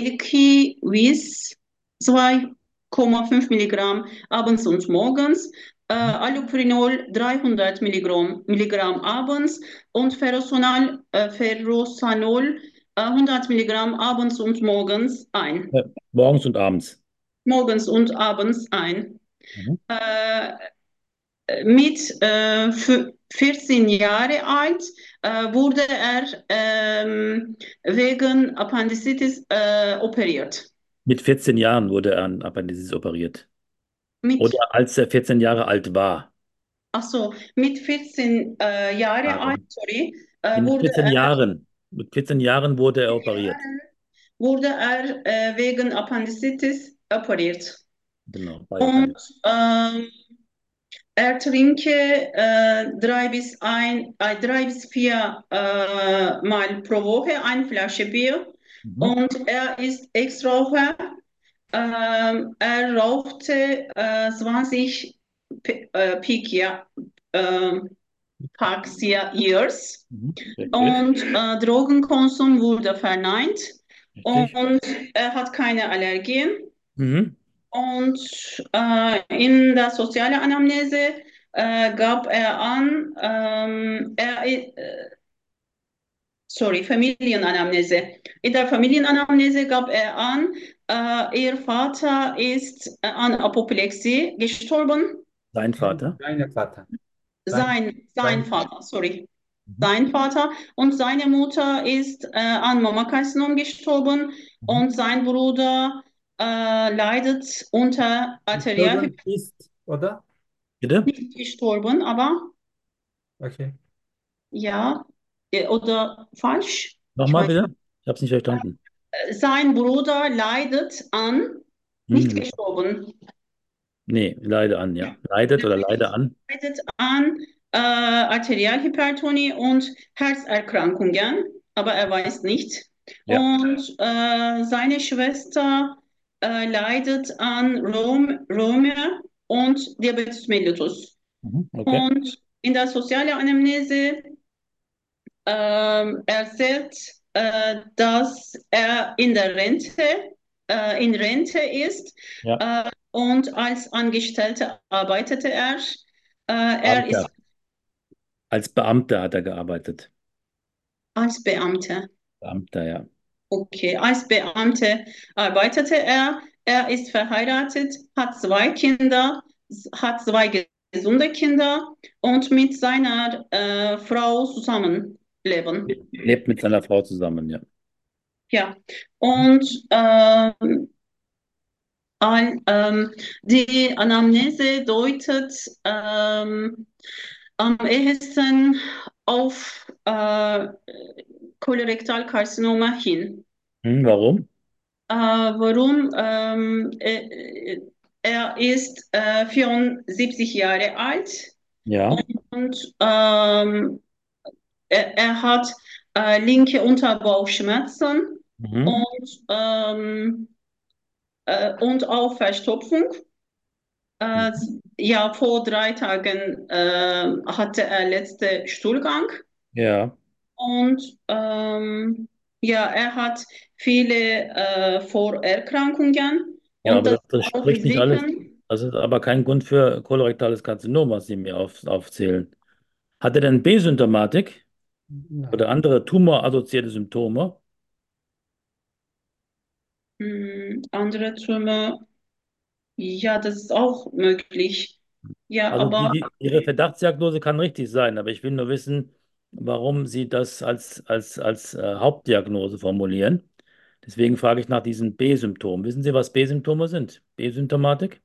Elquivis zwei Komma fünf Milligramm abends und morgens, äh, Allopurinol dreihundert Milligramm, Milligramm abends und Ferrosanol, äh, Ferrosanol äh, hundert Milligramm abends und morgens ein. Ja. Morgens und abends. Morgens und abends ein. Mhm. Äh, mit äh, vierzehn Jahre alt äh, wurde er ähm, wegen Appendicitis äh, operiert. Mit vierzehn Jahren wurde er an Appendizis operiert. Mit, Oder als er vierzehn Jahre alt war. ach so, mit vierzehn äh, Jahre alt, Jahren. sorry, Nee, äh, mit wurde vierzehn er, Jahren. Mit vierzehn Jahren wurde er operiert. wurde er äh, wegen Appendicitis operiert. Genau, bei Und Appendizis. ähm, er trinke äh, drei bis ein, äh, drei bis vier äh, Mal pro Woche eine Flasche Bier Mhm. und er ist Ex-Raucher. Ähm, er rauchte äh, zwanzig P äh, Peak, ja, äh, Packs ja, Years Mhm. Richtig. und äh, Drogenkonsum wurde verneint Richtig. und er hat keine Allergien. Mhm. Und äh, in der sozialen Anamnese äh, gab er an, ähm, er, äh, sorry, Familienanamnese. In der Familienanamnese gab er an, äh, ihr Vater ist äh, an Apoplexie gestorben. Sein Sein, Vater. seine Vater. Sein, Sein, sein sein, Vater, sorry. Mhm. sein Vater. Und seine Mutter ist äh, an Mammakarzinom gestorben Mhm. und sein Bruder äh, leidet unter Gestorben Arterialhypertension, ist, oder? Bitte? nicht gestorben, aber Okay. ja, äh, oder falsch. Ich Nochmal weiß. bitte? Ich habe es nicht verstanden. Sein Bruder leidet an, nicht Hm. gestorben, Nee, leide an, ja. Leidet oder leide an. leidet an äh, Arterialhypertonie und Herzerkrankungen, aber er weiß nicht. Ja. Und äh, seine Schwester äh, leidet an Rom Rheuma und Diabetes mellitus. Mhm. Okay. Und in der sozialen Anamnese ähm, erzählt, äh, dass er in der Rente, äh, in Rente ist Ja. äh, und als Angestellter arbeitete er. Äh, er ist Beamter. Als Beamter hat er gearbeitet. als Beamter. Beamter, ja. Okay, als Beamter arbeitete er. Er ist verheiratet, hat zwei Kinder, hat zwei gesunde Kinder und mit seiner äh, Frau zusammenleben. Lebt mit seiner Frau zusammen, ja. Ja, und ähm, ein, ähm, die Anamnese deutet ähm, am ehesten auf äh, Kolorektalkarzinoma hin. Hm, warum? Äh, warum? Ähm, äh, er ist äh, vierundsiebzig Jahre alt Ja. und ähm, er, er hat äh, linke Unterbauchschmerzen Mhm. und, ähm, äh, und auch Verstopfung. Äh, Mhm. ja, vor drei Tagen äh, hatte er letzte Stuhlgang Ja. und ähm, ja, er hat viele äh, Vorerkrankungen Ja, und aber das das, das auch spricht nicht alles. Risiken. Das ist aber kein Grund für kolorektales Karzinom, was Sie mir auf, aufzählen. Hat er denn B-Symptomatik oder Nein. andere tumorassoziierte Symptome? Hm, andere Tumor, ja, das ist auch möglich. Ja, Also die, aber die, Ihre Verdachtsdiagnose kann richtig sein, aber ich will nur wissen, warum Sie das als, als, als äh, Hauptdiagnose formulieren. Deswegen frage ich nach diesen B-Symptomen. Wissen Sie, was B-Symptome sind? B-Symptomatik?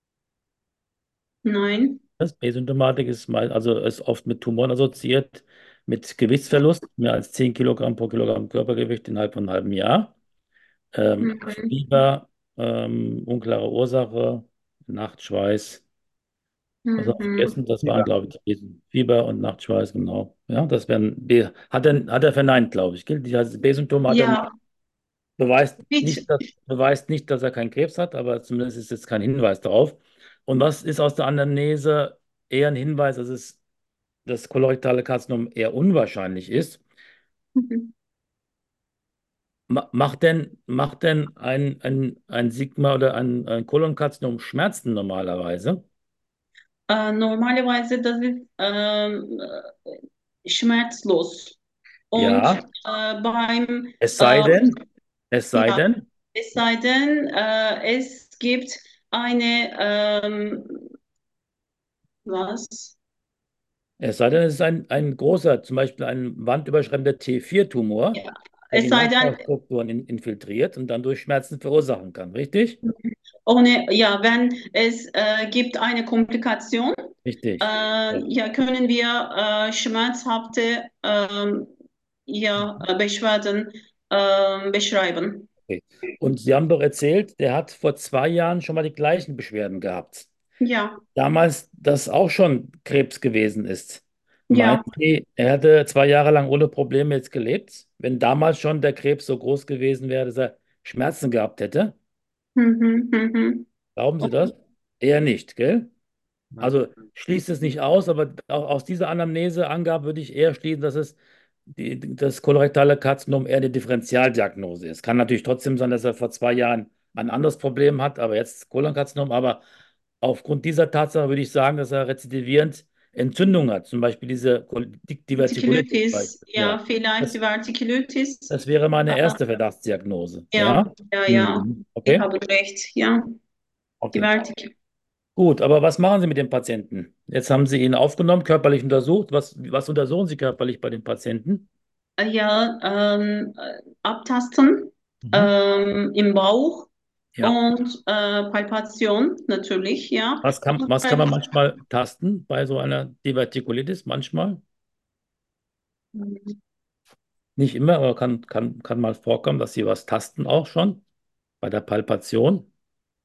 nein. Das B-Symptomatik ist mal, also ist oft mit Tumoren assoziiert, mit Gewichtsverlust, mehr als zehn Kilogramm pro Kilogramm Körpergewicht innerhalb von einem halben Jahr. Ähm, Mhm. Fieber, ähm, unklare Ursache, Nachtschweiß. Was habe ich Mhm. vergessen? Das waren, Fieber. glaube ich, die Besen. Fieber und Nachtschweiß, genau. Ja, das wären B. Hat er, hat er verneint, glaube ich. Gilt, die also B-Symptome hat er nicht. Ja, Beweist bitte. nicht, dass, beweist nicht, dass er keinen Krebs hat, aber zumindest ist jetzt kein Hinweis darauf. Und was ist aus der Anamnese eher ein Hinweis, dass es das kolorektale Karzinom eher unwahrscheinlich ist? Mhm. Ma- Macht denn, macht denn ein, ein, ein Sigma oder ein, ein Kolonkarzinom Schmerzen normalerweise? Äh, normalerweise das ist ähm, äh, schmerzlos. Und Ja, äh, beim, es sei äh, denn, es sei ja, denn, es sei denn, äh, es gibt eine, ähm, was? es sei denn, es ist ein, ein großer, zum Beispiel ein wandüberschreitender T vier Tumor, Ja, der es die sei denn, Nachbarstrukturen in, infiltriert und dann durch Schmerzen verursachen kann, richtig? ohne, ja, wenn es äh, gibt eine Komplikation, Richtig. Ja. äh, ja, können wir äh, schmerzhafte ähm, ja, äh, Beschwerden ähm, beschreiben. Okay. Und Sie haben doch erzählt, der hat vor zwei Jahren schon mal die gleichen Beschwerden gehabt. Ja, Damals das auch schon Krebs gewesen ist. Meinen ja. Sie, er hätte zwei Jahre lang ohne Probleme jetzt gelebt? Wenn damals schon der Krebs so groß gewesen wäre, dass er Schmerzen gehabt hätte? Mhm, mhm. Glauben Sie das? Eher nicht, gell? Nein. Also schließt es nicht aus, aber auch aus dieser Anamneseangabe würde ich eher schließen, dass es die, das kolorektale Karzinom eher eine Differentialdiagnose ist. Kann natürlich trotzdem sein, dass er vor zwei Jahren ein anderes Problem hat, aber jetzt Kolonkarzinom. Aber aufgrund dieser Tatsache würde ich sagen, dass er rezidivierend Entzündung hat. Zum Beispiel diese Kol- Di- Divertikulitis. Vertikülitis, ja, Ja, vielleicht das, Vertikülitis. das wäre meine Äh, erste Verdachtsdiagnose. ja, Ja, ja, ja, mhm. Sie Okay, haben recht, ja, die okay. Vertik. Gut, aber was machen Sie mit dem Patienten? Jetzt haben Sie ihn aufgenommen, körperlich untersucht. Was, was untersuchen Sie körperlich bei den Patienten? Äh, Ja, ähm, äh, abtasten Mhm. ähm, im Bauch Ja. und äh, Palpation natürlich, ja. Was kann, Und was kann äh, man manchmal tasten bei so einer Divertikulitis? Manchmal. Nicht immer, aber kann, kann, kann mal vorkommen, dass Sie was tasten auch schon bei der Palpation.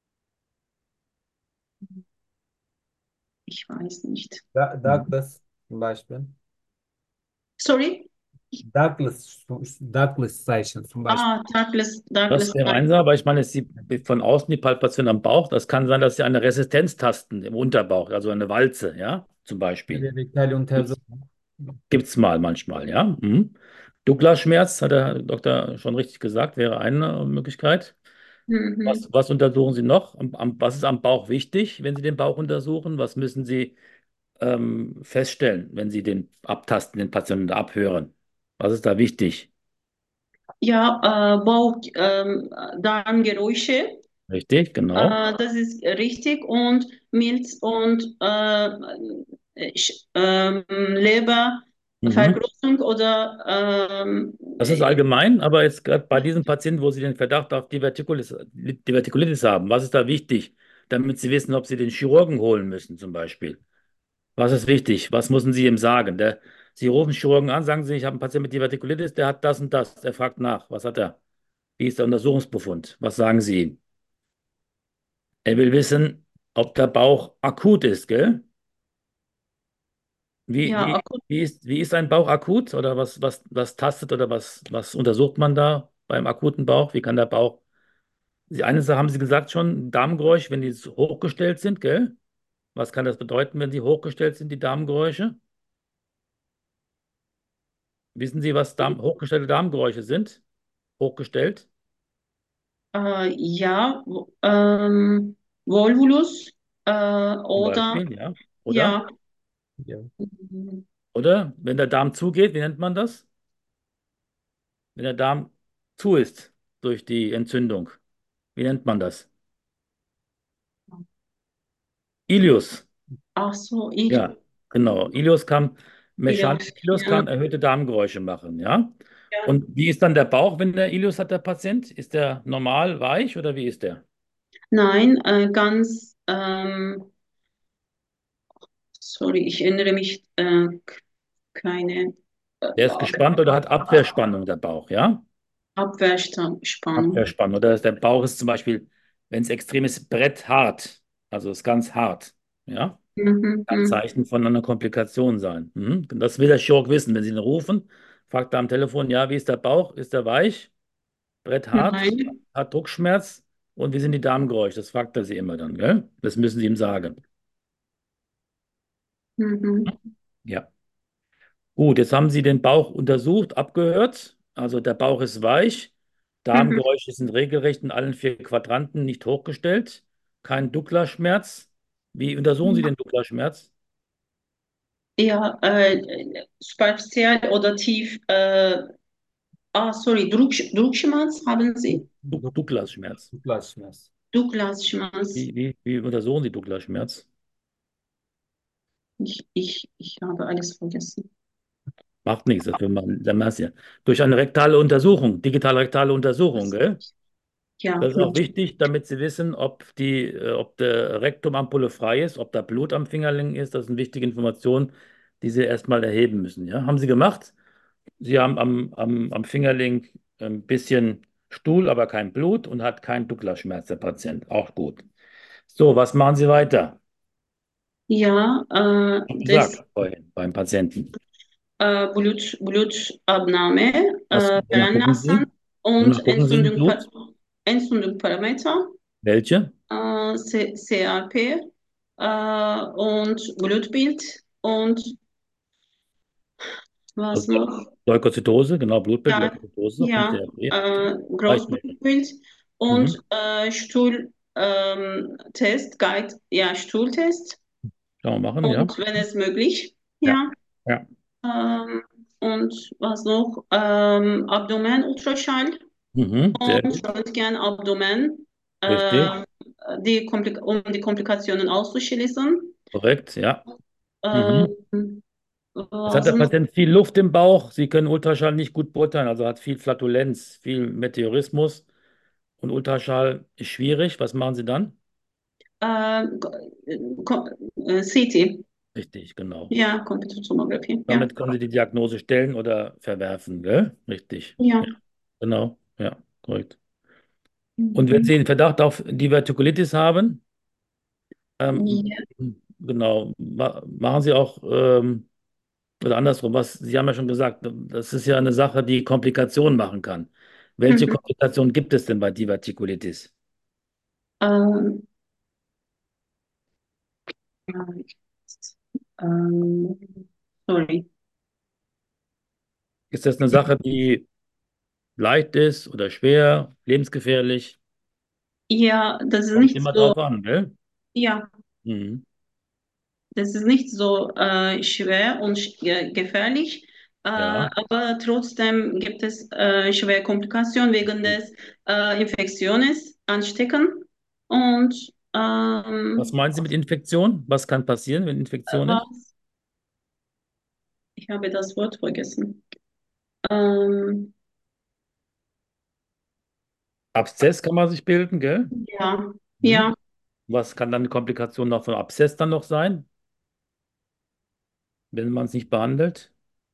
ich weiß nicht. Da Mhm. Douglas zum Beispiel. Sorry? Douglas, Douglas-Zeichen zum Beispiel. Ah, Douglas, Das Douglas. wäre eins, aber ich meine, Sie von außen die Palpation am Bauch. Das kann sein, dass Sie eine Resistenz tasten im Unterbauch, also eine Walze, ja, zum Beispiel. Die rektale Untersuchung. Gibt es mal manchmal, ja. Mhm. Douglas-Schmerz, hat der Herr Doktor schon richtig gesagt, wäre eine Möglichkeit. Was, Mhm. was untersuchen Sie noch? Am, am, was ist am Bauch wichtig, wenn Sie den Bauch untersuchen? Was müssen Sie ähm, feststellen, wenn Sie den abtasten, den Patienten abhören? Was ist da wichtig? Ja, äh, Bauch, ähm, Darmgeräusche, Richtig, genau. äh, das ist richtig. Und Milz und äh, Sch- ähm, Mhm. Lebervergrößerung oder ähm, Das ist allgemein, aber jetzt gerade bei diesen Patienten, wo Sie den Verdacht auf Divertikulis, Divertikulitis haben, was ist da wichtig, damit Sie wissen, ob Sie den Chirurgen holen müssen, zum Beispiel? Was ist wichtig? Was müssen Sie ihm sagen? Der, Sie rufen den Chirurgen an, sagen Sie, ich habe einen Patienten mit Divertikulitis, der hat das und das. Er fragt nach, was hat er? Wie ist der Untersuchungsbefund? Was sagen Sie ihm? Er will wissen, ob der Bauch akut ist, gell? Wie, ja, wie, akut. wie ist, wie ist ein Bauch akut? Oder was, was, was tastet oder was, was untersucht man da beim akuten Bauch? Wie kann der Bauch. Sie, eine Sache haben Sie gesagt schon, Darmgeräusch, wenn die so hochgestellt sind, gell? Was kann das bedeuten, wenn sie hochgestellt sind, die Darmgeräusche? Wissen Sie, was Darm, hochgestellte Darmgeräusche sind? Hochgestellt, Äh, ja, wo- ähm, Volvulus äh, zum oder Beispiel, ja. Oder? ja, Ja. mhm. Oder? Wenn der Darm zugeht, wie nennt man das? Wenn der Darm zu ist durch die Entzündung, wie nennt man das? Ileus. Ach so, ich, Ja, genau. Ileus kann, mechanisch, Ileus, Ileus ja, kann erhöhte Darmgeräusche machen, ja. ja. Und wie ist dann der Bauch, wenn der Ileus hat, der Patient? Ist der normal weich oder wie ist der? Nein, äh, ganz, ähm, sorry, ich erinnere mich, äh, k- keine äh, Der ist gespannt oder hat Abwehrspannung, der Bauch, ja? Abwehrspannung. Abwehrspannung. Oder der Bauch ist zum Beispiel, wenn es extrem ist, bretthart, also ist ganz hart, ja? Mhm, Kann mhm. Zeichen von einer Komplikation sein. Mhm. Und das will der Chirurg wissen. Wenn Sie ihn rufen, fragt er am Telefon, ja, wie ist der Bauch? Ist er weich? Bretthart? Nein. Hat Druckschmerz? Und wie sind die Darmgeräusche? Das fragt er Sie immer dann, gell? Das müssen Sie ihm sagen. Mhm, Ja. Gut, jetzt haben Sie den Bauch untersucht, abgehört. Also der Bauch ist weich. mhm. Darmgeräusche sind regelrecht in allen vier Quadranten nicht hochgestellt. Kein Douglas-Schmerz. Wie untersuchen Sie den Douglas-Schmerz? Ja, äh, superficial oder tief, äh, ah, sorry, Druck, Druckschmerz haben Sie? Du- Douglas-Schmerz. Douglas-Schmerz. Douglas-Schmerz. Wie, wie, wie untersuchen Sie Douglas-Schmerz? Ich, ich, ich habe alles vergessen. Macht nichts, das will man, dann machst du ja. Durch eine rektale Untersuchung, digitale rektale Untersuchung, gell? Ja, Das ist auch not. wichtig, damit Sie wissen, ob die, äh, ob der Rektumampulle frei ist, ob da Blut am Fingerling ist. Das sind wichtige Informationen, die Sie erstmal erheben müssen. Ja? Haben Sie gemacht? Sie haben am, am, am Fingerling ein bisschen Stuhl, aber kein Blut und hat keinen Douglas-Schmerz, der Patient. Auch gut. So, was machen Sie weiter? Ja, äh, Ich hab das gesagt, vorhin beim Patienten. äh, Blut, Blutabnahme, Was, äh, wonach gucken Veranlassen Sie? und Wonach gucken Sie im Entzündung, Blut? Entzündungsparameter, Welche? äh, C- CRP äh, und Blutbild und was Also noch? Leukozytose, genau, Blutbild, Ja, Leukozytose und ja, C R P. äh, Reicht mir schon. Großblutbild Mhm. und äh, Stuhl, ähm, Test, Guide, ja, Stuhltest Kann man machen, ja. und wenn es möglich, Ja, ja. ja. Ähm, und was noch? Ähm, Abdomen-Ultraschall Mhm. Sehr und gut. Röntgen, Abdomen. Richtig. Ähm, die Komplik um die Komplikationen auszuschließen. Korrekt, ja. Mhm. Ähm, Jetzt hat was der noch? Patient viel Luft im Bauch. Sie können Ultraschall nicht gut beurteilen, also hat viel Flatulenz, viel Meteorismus und Ultraschall ist schwierig. Was machen Sie dann? Äh, Ko- äh, C T, Richtig, genau. ja, Computertomographie, ja. Damit können Sie die Diagnose stellen oder verwerfen, gell? Richtig. Ja. Ja, genau. Ja, korrekt. Und wenn Mhm. Sie einen Verdacht auf Divertikulitis haben, ähm, Ja. genau, ma machen Sie auch, ähm, oder andersrum, was, Sie haben ja schon gesagt, das ist ja eine Sache, die Komplikationen machen kann. Welche Mhm. Komplikationen gibt es denn bei Divertikulitis? Ähm, ähm, sorry. Ist das eine Sache, die leicht ist oder schwer, lebensgefährlich? Ja, das ist Kommt nicht immer so, drauf an, gell? ja, Mhm. das ist nicht so äh, schwer und sch ge- gefährlich, äh, Ja. aber trotzdem gibt es äh, schwere Komplikationen wegen des äh, Infektions anstecken. Und Was ähm, meinen Sie mit Infektion? Was kann passieren, wenn Infektion ist? was? Ich habe das Wort vergessen. Ähm, Abszess kann man sich bilden, gell? ja, Mhm. ja, Was kann dann eine Komplikation noch von Abszess dann noch sein, wenn man es nicht behandelt?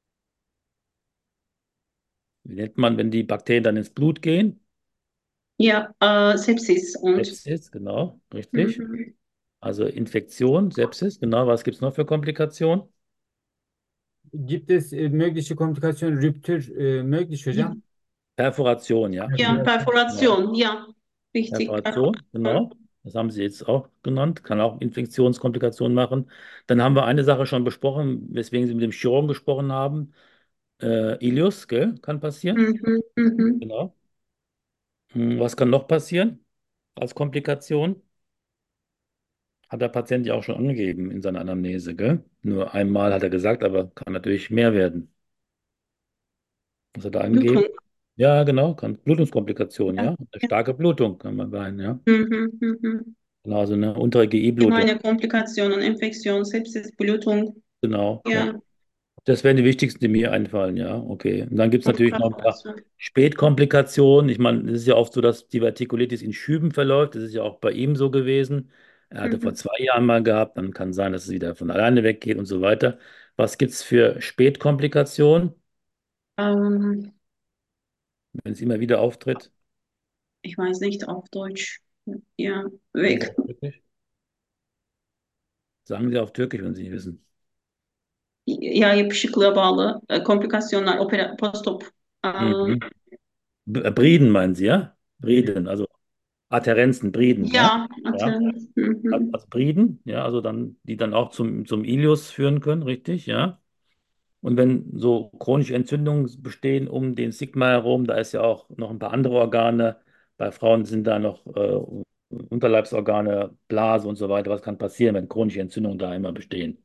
Wie nennt man, wenn die Bakterien dann ins Blut gehen? ja, äh, Sepsis und Sepsis, genau, richtig. mhm. Also Infektion, Sepsis, genau. Was gibt es noch für Komplikationen? Gibt es äh, mögliche Komplikationen, Rüptür äh, möglich hocam? Perforation, ja. Ja, Genau. Perforation, ja, richtig. Perforation, Perforation. genau. Das haben Sie jetzt auch genannt. Kann auch Infektionskomplikationen machen. Dann haben wir eine Sache schon besprochen, weswegen Sie mit dem Chirurgen gesprochen haben. Äh, Ileus, gell? Kann passieren. Mhm, mhm. Genau. Hm, was kann noch passieren als Komplikation? Hat der Patient ja auch schon angegeben in seiner Anamnese, gell? Nur einmal hat er gesagt, aber kann natürlich mehr werden. Was hat er angegeben? Blutung, Ja, genau, kann Blutungskomplikationen, ja. ja. Eine Ja. starke Blutung kann man sein, ja. Mhm, mhm. Genau, also eine untere G I-Blutung. Allgemeine Komplikationen, Infektion, Sepsis, Blutung, Genau, ja. ja, Das wären die wichtigsten, die mir einfallen, ja. Okay. Und dann gibt es und natürlich noch ein paar Perforation. Spätkomplikationen. Ich meine, es ist ja oft so, dass Divertikulitis in Schüben verläuft. Das ist ja auch bei ihm so gewesen. Er hatte vor Mhm. zwei Jahren mal gehabt, dann kann sein, dass es wieder von alleine weggeht und so weiter. Was gibt es für Spätkomplikationen, Ähm, wenn es immer wieder auftritt? ich weiß nicht auf Deutsch. Ja, Sagen Sie weg. auf Türkisch? Sagen Sie auf Türkisch, wenn Sie nicht wissen. Yağ yapışıklığa bağlı e, komplikasyonlar, opera, postop. Äh, Mhm. B- äh, Briden meinen Sie, ja? Briden, also Adhärenzen, Briden, ja? ja, Ja. atıyorum. Al- Mhm. Also Briden, ja, also dann, die dann auch zum, zum Ileus führen können, richtig, ja. Und wenn so chronische Entzündungen bestehen um den Sigma herum, da ist ja auch noch ein paar andere Organe. Bei Frauen sind da noch äh, Unterleibsorgane, Blase und so weiter. Was kann passieren, wenn chronische Entzündungen da immer bestehen?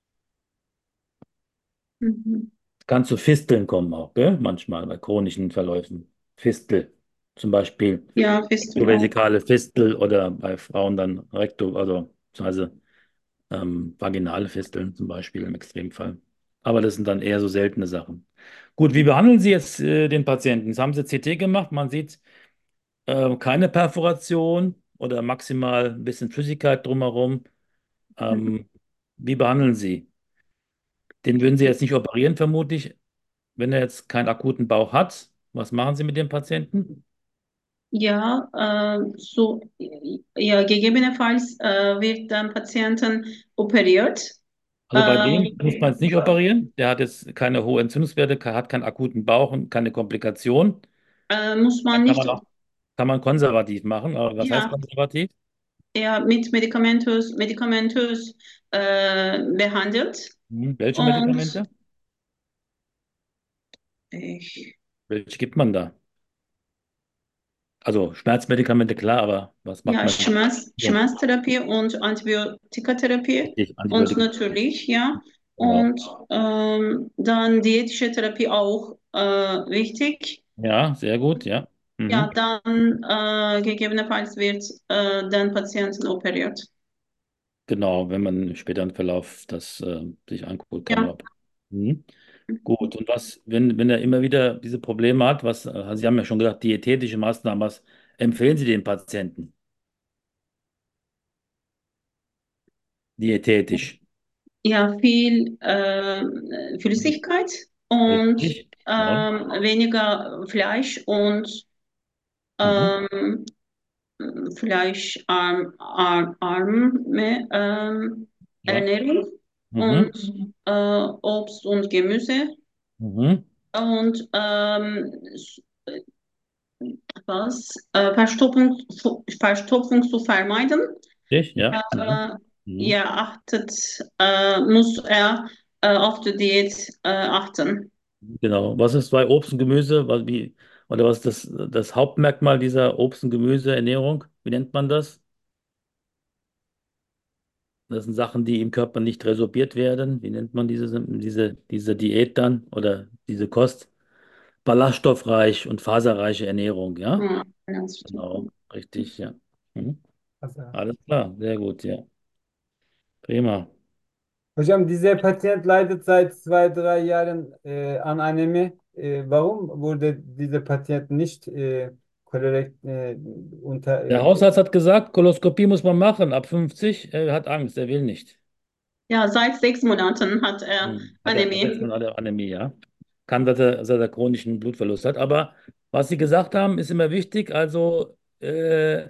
Mhm. Es kann zu Fisteln kommen auch, gell? Manchmal bei chronischen Verläufen. Fistel, zum Beispiel Ja, Fistül auch. vesikale Fistel oder bei Frauen dann Rekto, also beziehungsweise ähm, vaginale Fisteln zum Beispiel im Extremfall. Aber das sind dann eher so seltene Sachen. Gut, wie behandeln Sie jetzt äh, den Patienten? Jetzt haben Sie C T gemacht, man sieht äh, keine Perforation oder maximal ein bisschen Flüssigkeit drumherum. Mhm. Ähm, wie behandeln Sie? Den würden Sie jetzt nicht operieren, vermutlich, wenn er jetzt keinen akuten Bauch hat. Was machen Sie mit dem Patienten? Ja, äh, so, ja, gegebenenfalls äh, wird dann Patienten operiert. Also bei Äh, dem muss man es nicht operieren. Der hat jetzt keine hohen Entzündungswerte, ke- hat keinen akuten Bauch und keine Komplikation. äh, muss Da man kann nicht, man auch, kann man konservativ machen. Aber was heißt ja, konservativ? ja, mit medikamentös, medikamentös äh, behandelt. Hm, welche Und Medikamente? ich, Welche gibt man da? Also Schmerzmedikamente, klar, aber was macht ja, man da? Schmerz, So, Schmerztherapie und Antibiotikatherapie richtig, und Antibiotika. natürlich, ja. Genau. Und ähm, dann diätische Therapie auch äh, wichtig. Ja, sehr gut, ja. Ja, Mhm. dann äh, gegebenenfalls wird äh, den Patienten operiert. Genau, wenn man später im Verlauf das äh, sich anguckt, kann man Ja. auch. Mhm. Gut, und was, wenn, wenn er immer wieder diese Probleme hat, was, äh, Sie haben ja schon gesagt, diätetische Maßnahmen, was empfehlen Sie den Patienten diätetisch? Ja, viel äh, Flüssigkeit und Richtig? Jawohl. ähm, weniger Fleisch und Mhm. ähm, fleischarm, arm, arme ähm, Ja. Ernährung Mhm. und äh, Obst und Gemüse Mhm. und ähm, s- was? Äh, Verstopfung, Verstopfung zu vermeiden. Richtig? Ja. Mhm. Äh, Mhm. ja, achtet, äh, muss er äh, auf die Diät äh, achten. Genau. Was ist bei Obst und Gemüse? Was, wie, oder was ist das, das Hauptmerkmal dieser Obst- und Gemüseernährung? Wie nennt man das? Das sind Sachen, die im Körper nicht resorbiert werden. Wie nennt man diese, diese, diese Diät dann oder diese Kost? Ballaststoffreich und faserreiche Ernährung, ja? Ja, ganz Genau, richtig, ja. Mhm. Also, Alles klar, sehr gut, ja. Prima. hocam dieser Patient leidet seit zwei, drei Jahren äh, an Anämie. Äh, warum wurde dieser Patient nicht äh, korrekt äh, unter... Der Äh, Hausarzt hat gesagt, Koloskopie muss man machen ab fünfzig. Er hat Angst, er will nicht. Ja, seit sechs Monaten hat er Hm. Hat er sechs Anämie. Monate Anämie, ja. Kann, dass er, dass er chronischen Blutverlust hat. Aber was Sie gesagt haben, ist immer wichtig. Also äh,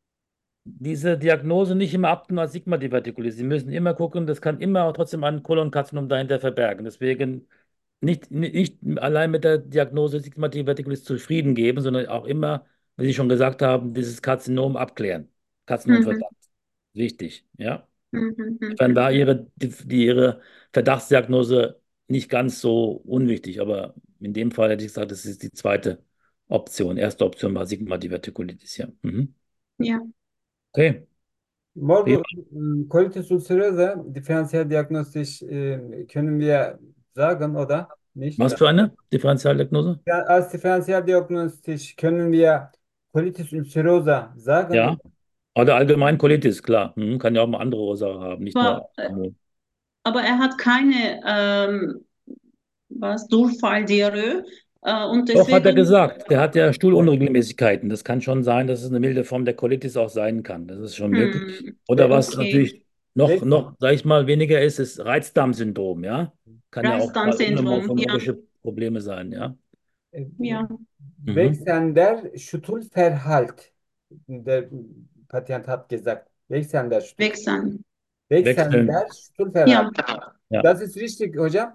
diese Diagnose nicht immer abtun als Sigma-Divertikulis. Sie müssen immer gucken, das kann immer auch trotzdem ein Kolonkarzinom dahinter verbergen. Deswegen nicht, nicht, nicht allein mit der Diagnose Sigma-Divertikulis zufrieden geben, sondern auch immer, wie Sie schon gesagt haben, dieses Karzinom abklären. Mhm, Karzinomverdacht. Wichtig, ja. mhm, Wenn mhm. da ihre, die, die, ihre Verdachtsdiagnose nicht ganz so unwichtig, aber in dem Fall hätte ich gesagt, das ist die zweite Option. Erste Option war Sigma-Divertikulitis, ja. Mhm. Ja, Okay. Morbus äh, Colitis ulcerosa differenziell diagnostisch äh, können wir sagen, oder nicht? Was für eine Differentialdiagnose? Ja, als differenziell diagnostisch können wir Colitis ulcerosa sagen, Ja. oder? Oder allgemein Colitis, klar. Mhm. Kann ja auch mal andere Ursachen haben, nicht aber, nur Amol. aber er hat keine ähm, was, Durchfalldiarrhoe äh, und Doch, hat er deswegen, gesagt. Der hat ja Stuhlunregelmäßigkeiten. Das kann schon sein, dass es eine milde Form der Colitis auch sein kann. Das ist schon möglich. hm, Oder Wel- was okay, natürlich noch, Welches, noch, sag ich mal, weniger ist, ist Reizdarmsyndrom, ja. Kann ja auch mal ohne Reizdarmsyndrom, ja, morphologische Probleme sein, ja. äh, ja, Mhm. Wechselnder Schüttelverhalt. Der Patient hat gesagt, wechselnder Schüttel. wechseln, Wechseln, Wechselnder Schüttelverhalt. ja, ja. Das ist richtig, hocam.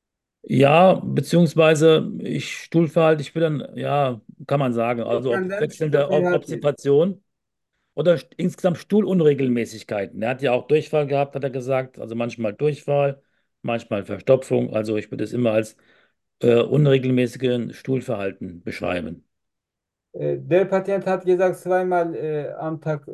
Ja, beziehungsweise ich Stuhlverhalt, ich will dann, ja, kann man sagen, also ob Wechselnder wechselnde Ob- Schüttelverhalt. Obstipation. Oder st- insgesamt Stuhlunregelmäßigkeiten. Er hat ja auch Durchfall gehabt, hat er gesagt. Also manchmal Durchfall, manchmal Verstopfung. Also ich würde es immer als äh, unregelmäßigen Stuhlverhalten beschreiben. Äh, Der Patient hat gesagt, zweimal äh, am Tag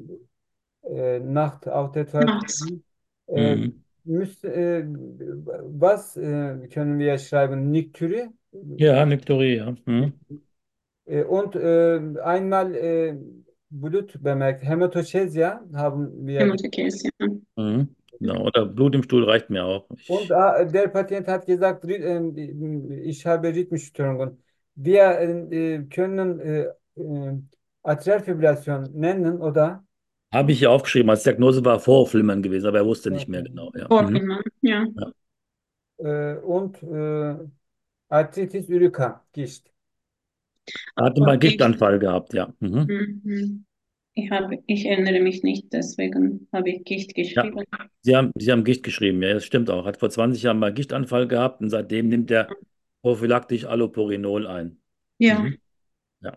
äh, Nacht auf der Toilette. nachts. Äh, Mhm. müsste, äh, was äh, können wir schreiben? Niktüri. Ja, Nykturie, ja. Mhm. Äh, und äh, einmal äh, Blut bemerkt. Hämatokchezia haben wir. Hämothekese, ja. Mhm. Genau. Oder Blut im Stuhl reicht mir auch. Und Ich, äh, der Patient hat gesagt, Ry- äh, ich habe Rhythmusstörungen. Wir äh, können äh, äh, Atrialfibrillation nennen, oder? habe ich hier aufgeschrieben, als Diagnose war Vorflimmern gewesen, aber er wusste nicht mehr genau. Ja. Mhm. Vorflimmern, ja, Ja. Äh, und äh, Arthritis ulcera, Gicht. Er hatte mal okay. Gichtanfall gehabt, ja. Mhm. Mhm. Ich habe, ich erinnere mich nicht, deswegen habe ich Gicht Ja. geschrieben. Sie haben, Sie haben Gicht geschrieben, ja, das stimmt auch. Hat vor zwanzig Jahren mal Gichtanfall gehabt und seitdem nimmt er prophylaktisch Allopurinol ein. Ja, Mhm. Ja.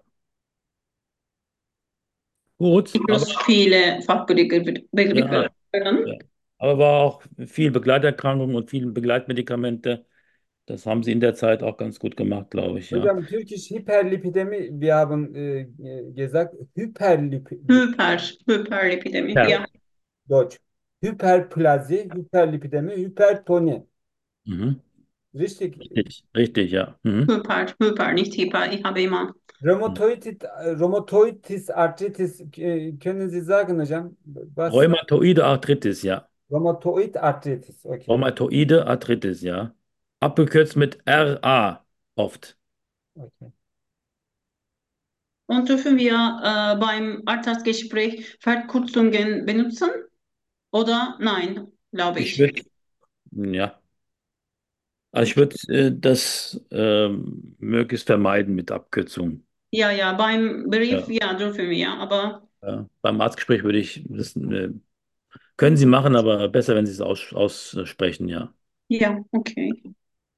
Gut, ich aber muss viele Fachbegriffe ja, Begriffe lernen. ja. Aber war auch viel Begleiterkrankung und viel Begleitmedikamente. Das haben Sie in der Zeit auch ganz gut gemacht, glaube ich, ja. Hocam Türkisch Hyperlipidemi, wir haben äh, äh, gesagt, Hyperlipidemi, Hyper, Hyperlipidemie, Ja. ja. Deutsch. Hyperplasie, Hyperlipidemi, Hypertonie. Mhm. Richtig. Richtig, richtig, ja. Mhm. Hyper, Hyper, nicht Hyper. Ich habe immer. Rheumatoid, Rheumatoitis Arthritis äh, können Sie sagen hocam? Was? Rheumatoide Arthritis, ja. Rheumatoid Arthritis. Okay. Rheumatoide Arthritis, ja. Abgekürzt mit R A oft. Okay. Und dürfen wir äh, beim Alltagsgespräch Verkürzungen benutzen? Oder nein, glaube Ich ich. würde, ja, also ich würde äh, das ähm, möglichst vermeiden mit Abkürzungen. Ja, ja, beim Brief, Ja, ja, dürfen wir, aber ja. Beim Arztgespräch würde ich das, äh, können Sie machen, aber besser, wenn Sie es aus, aussprechen, ja. ja, okay.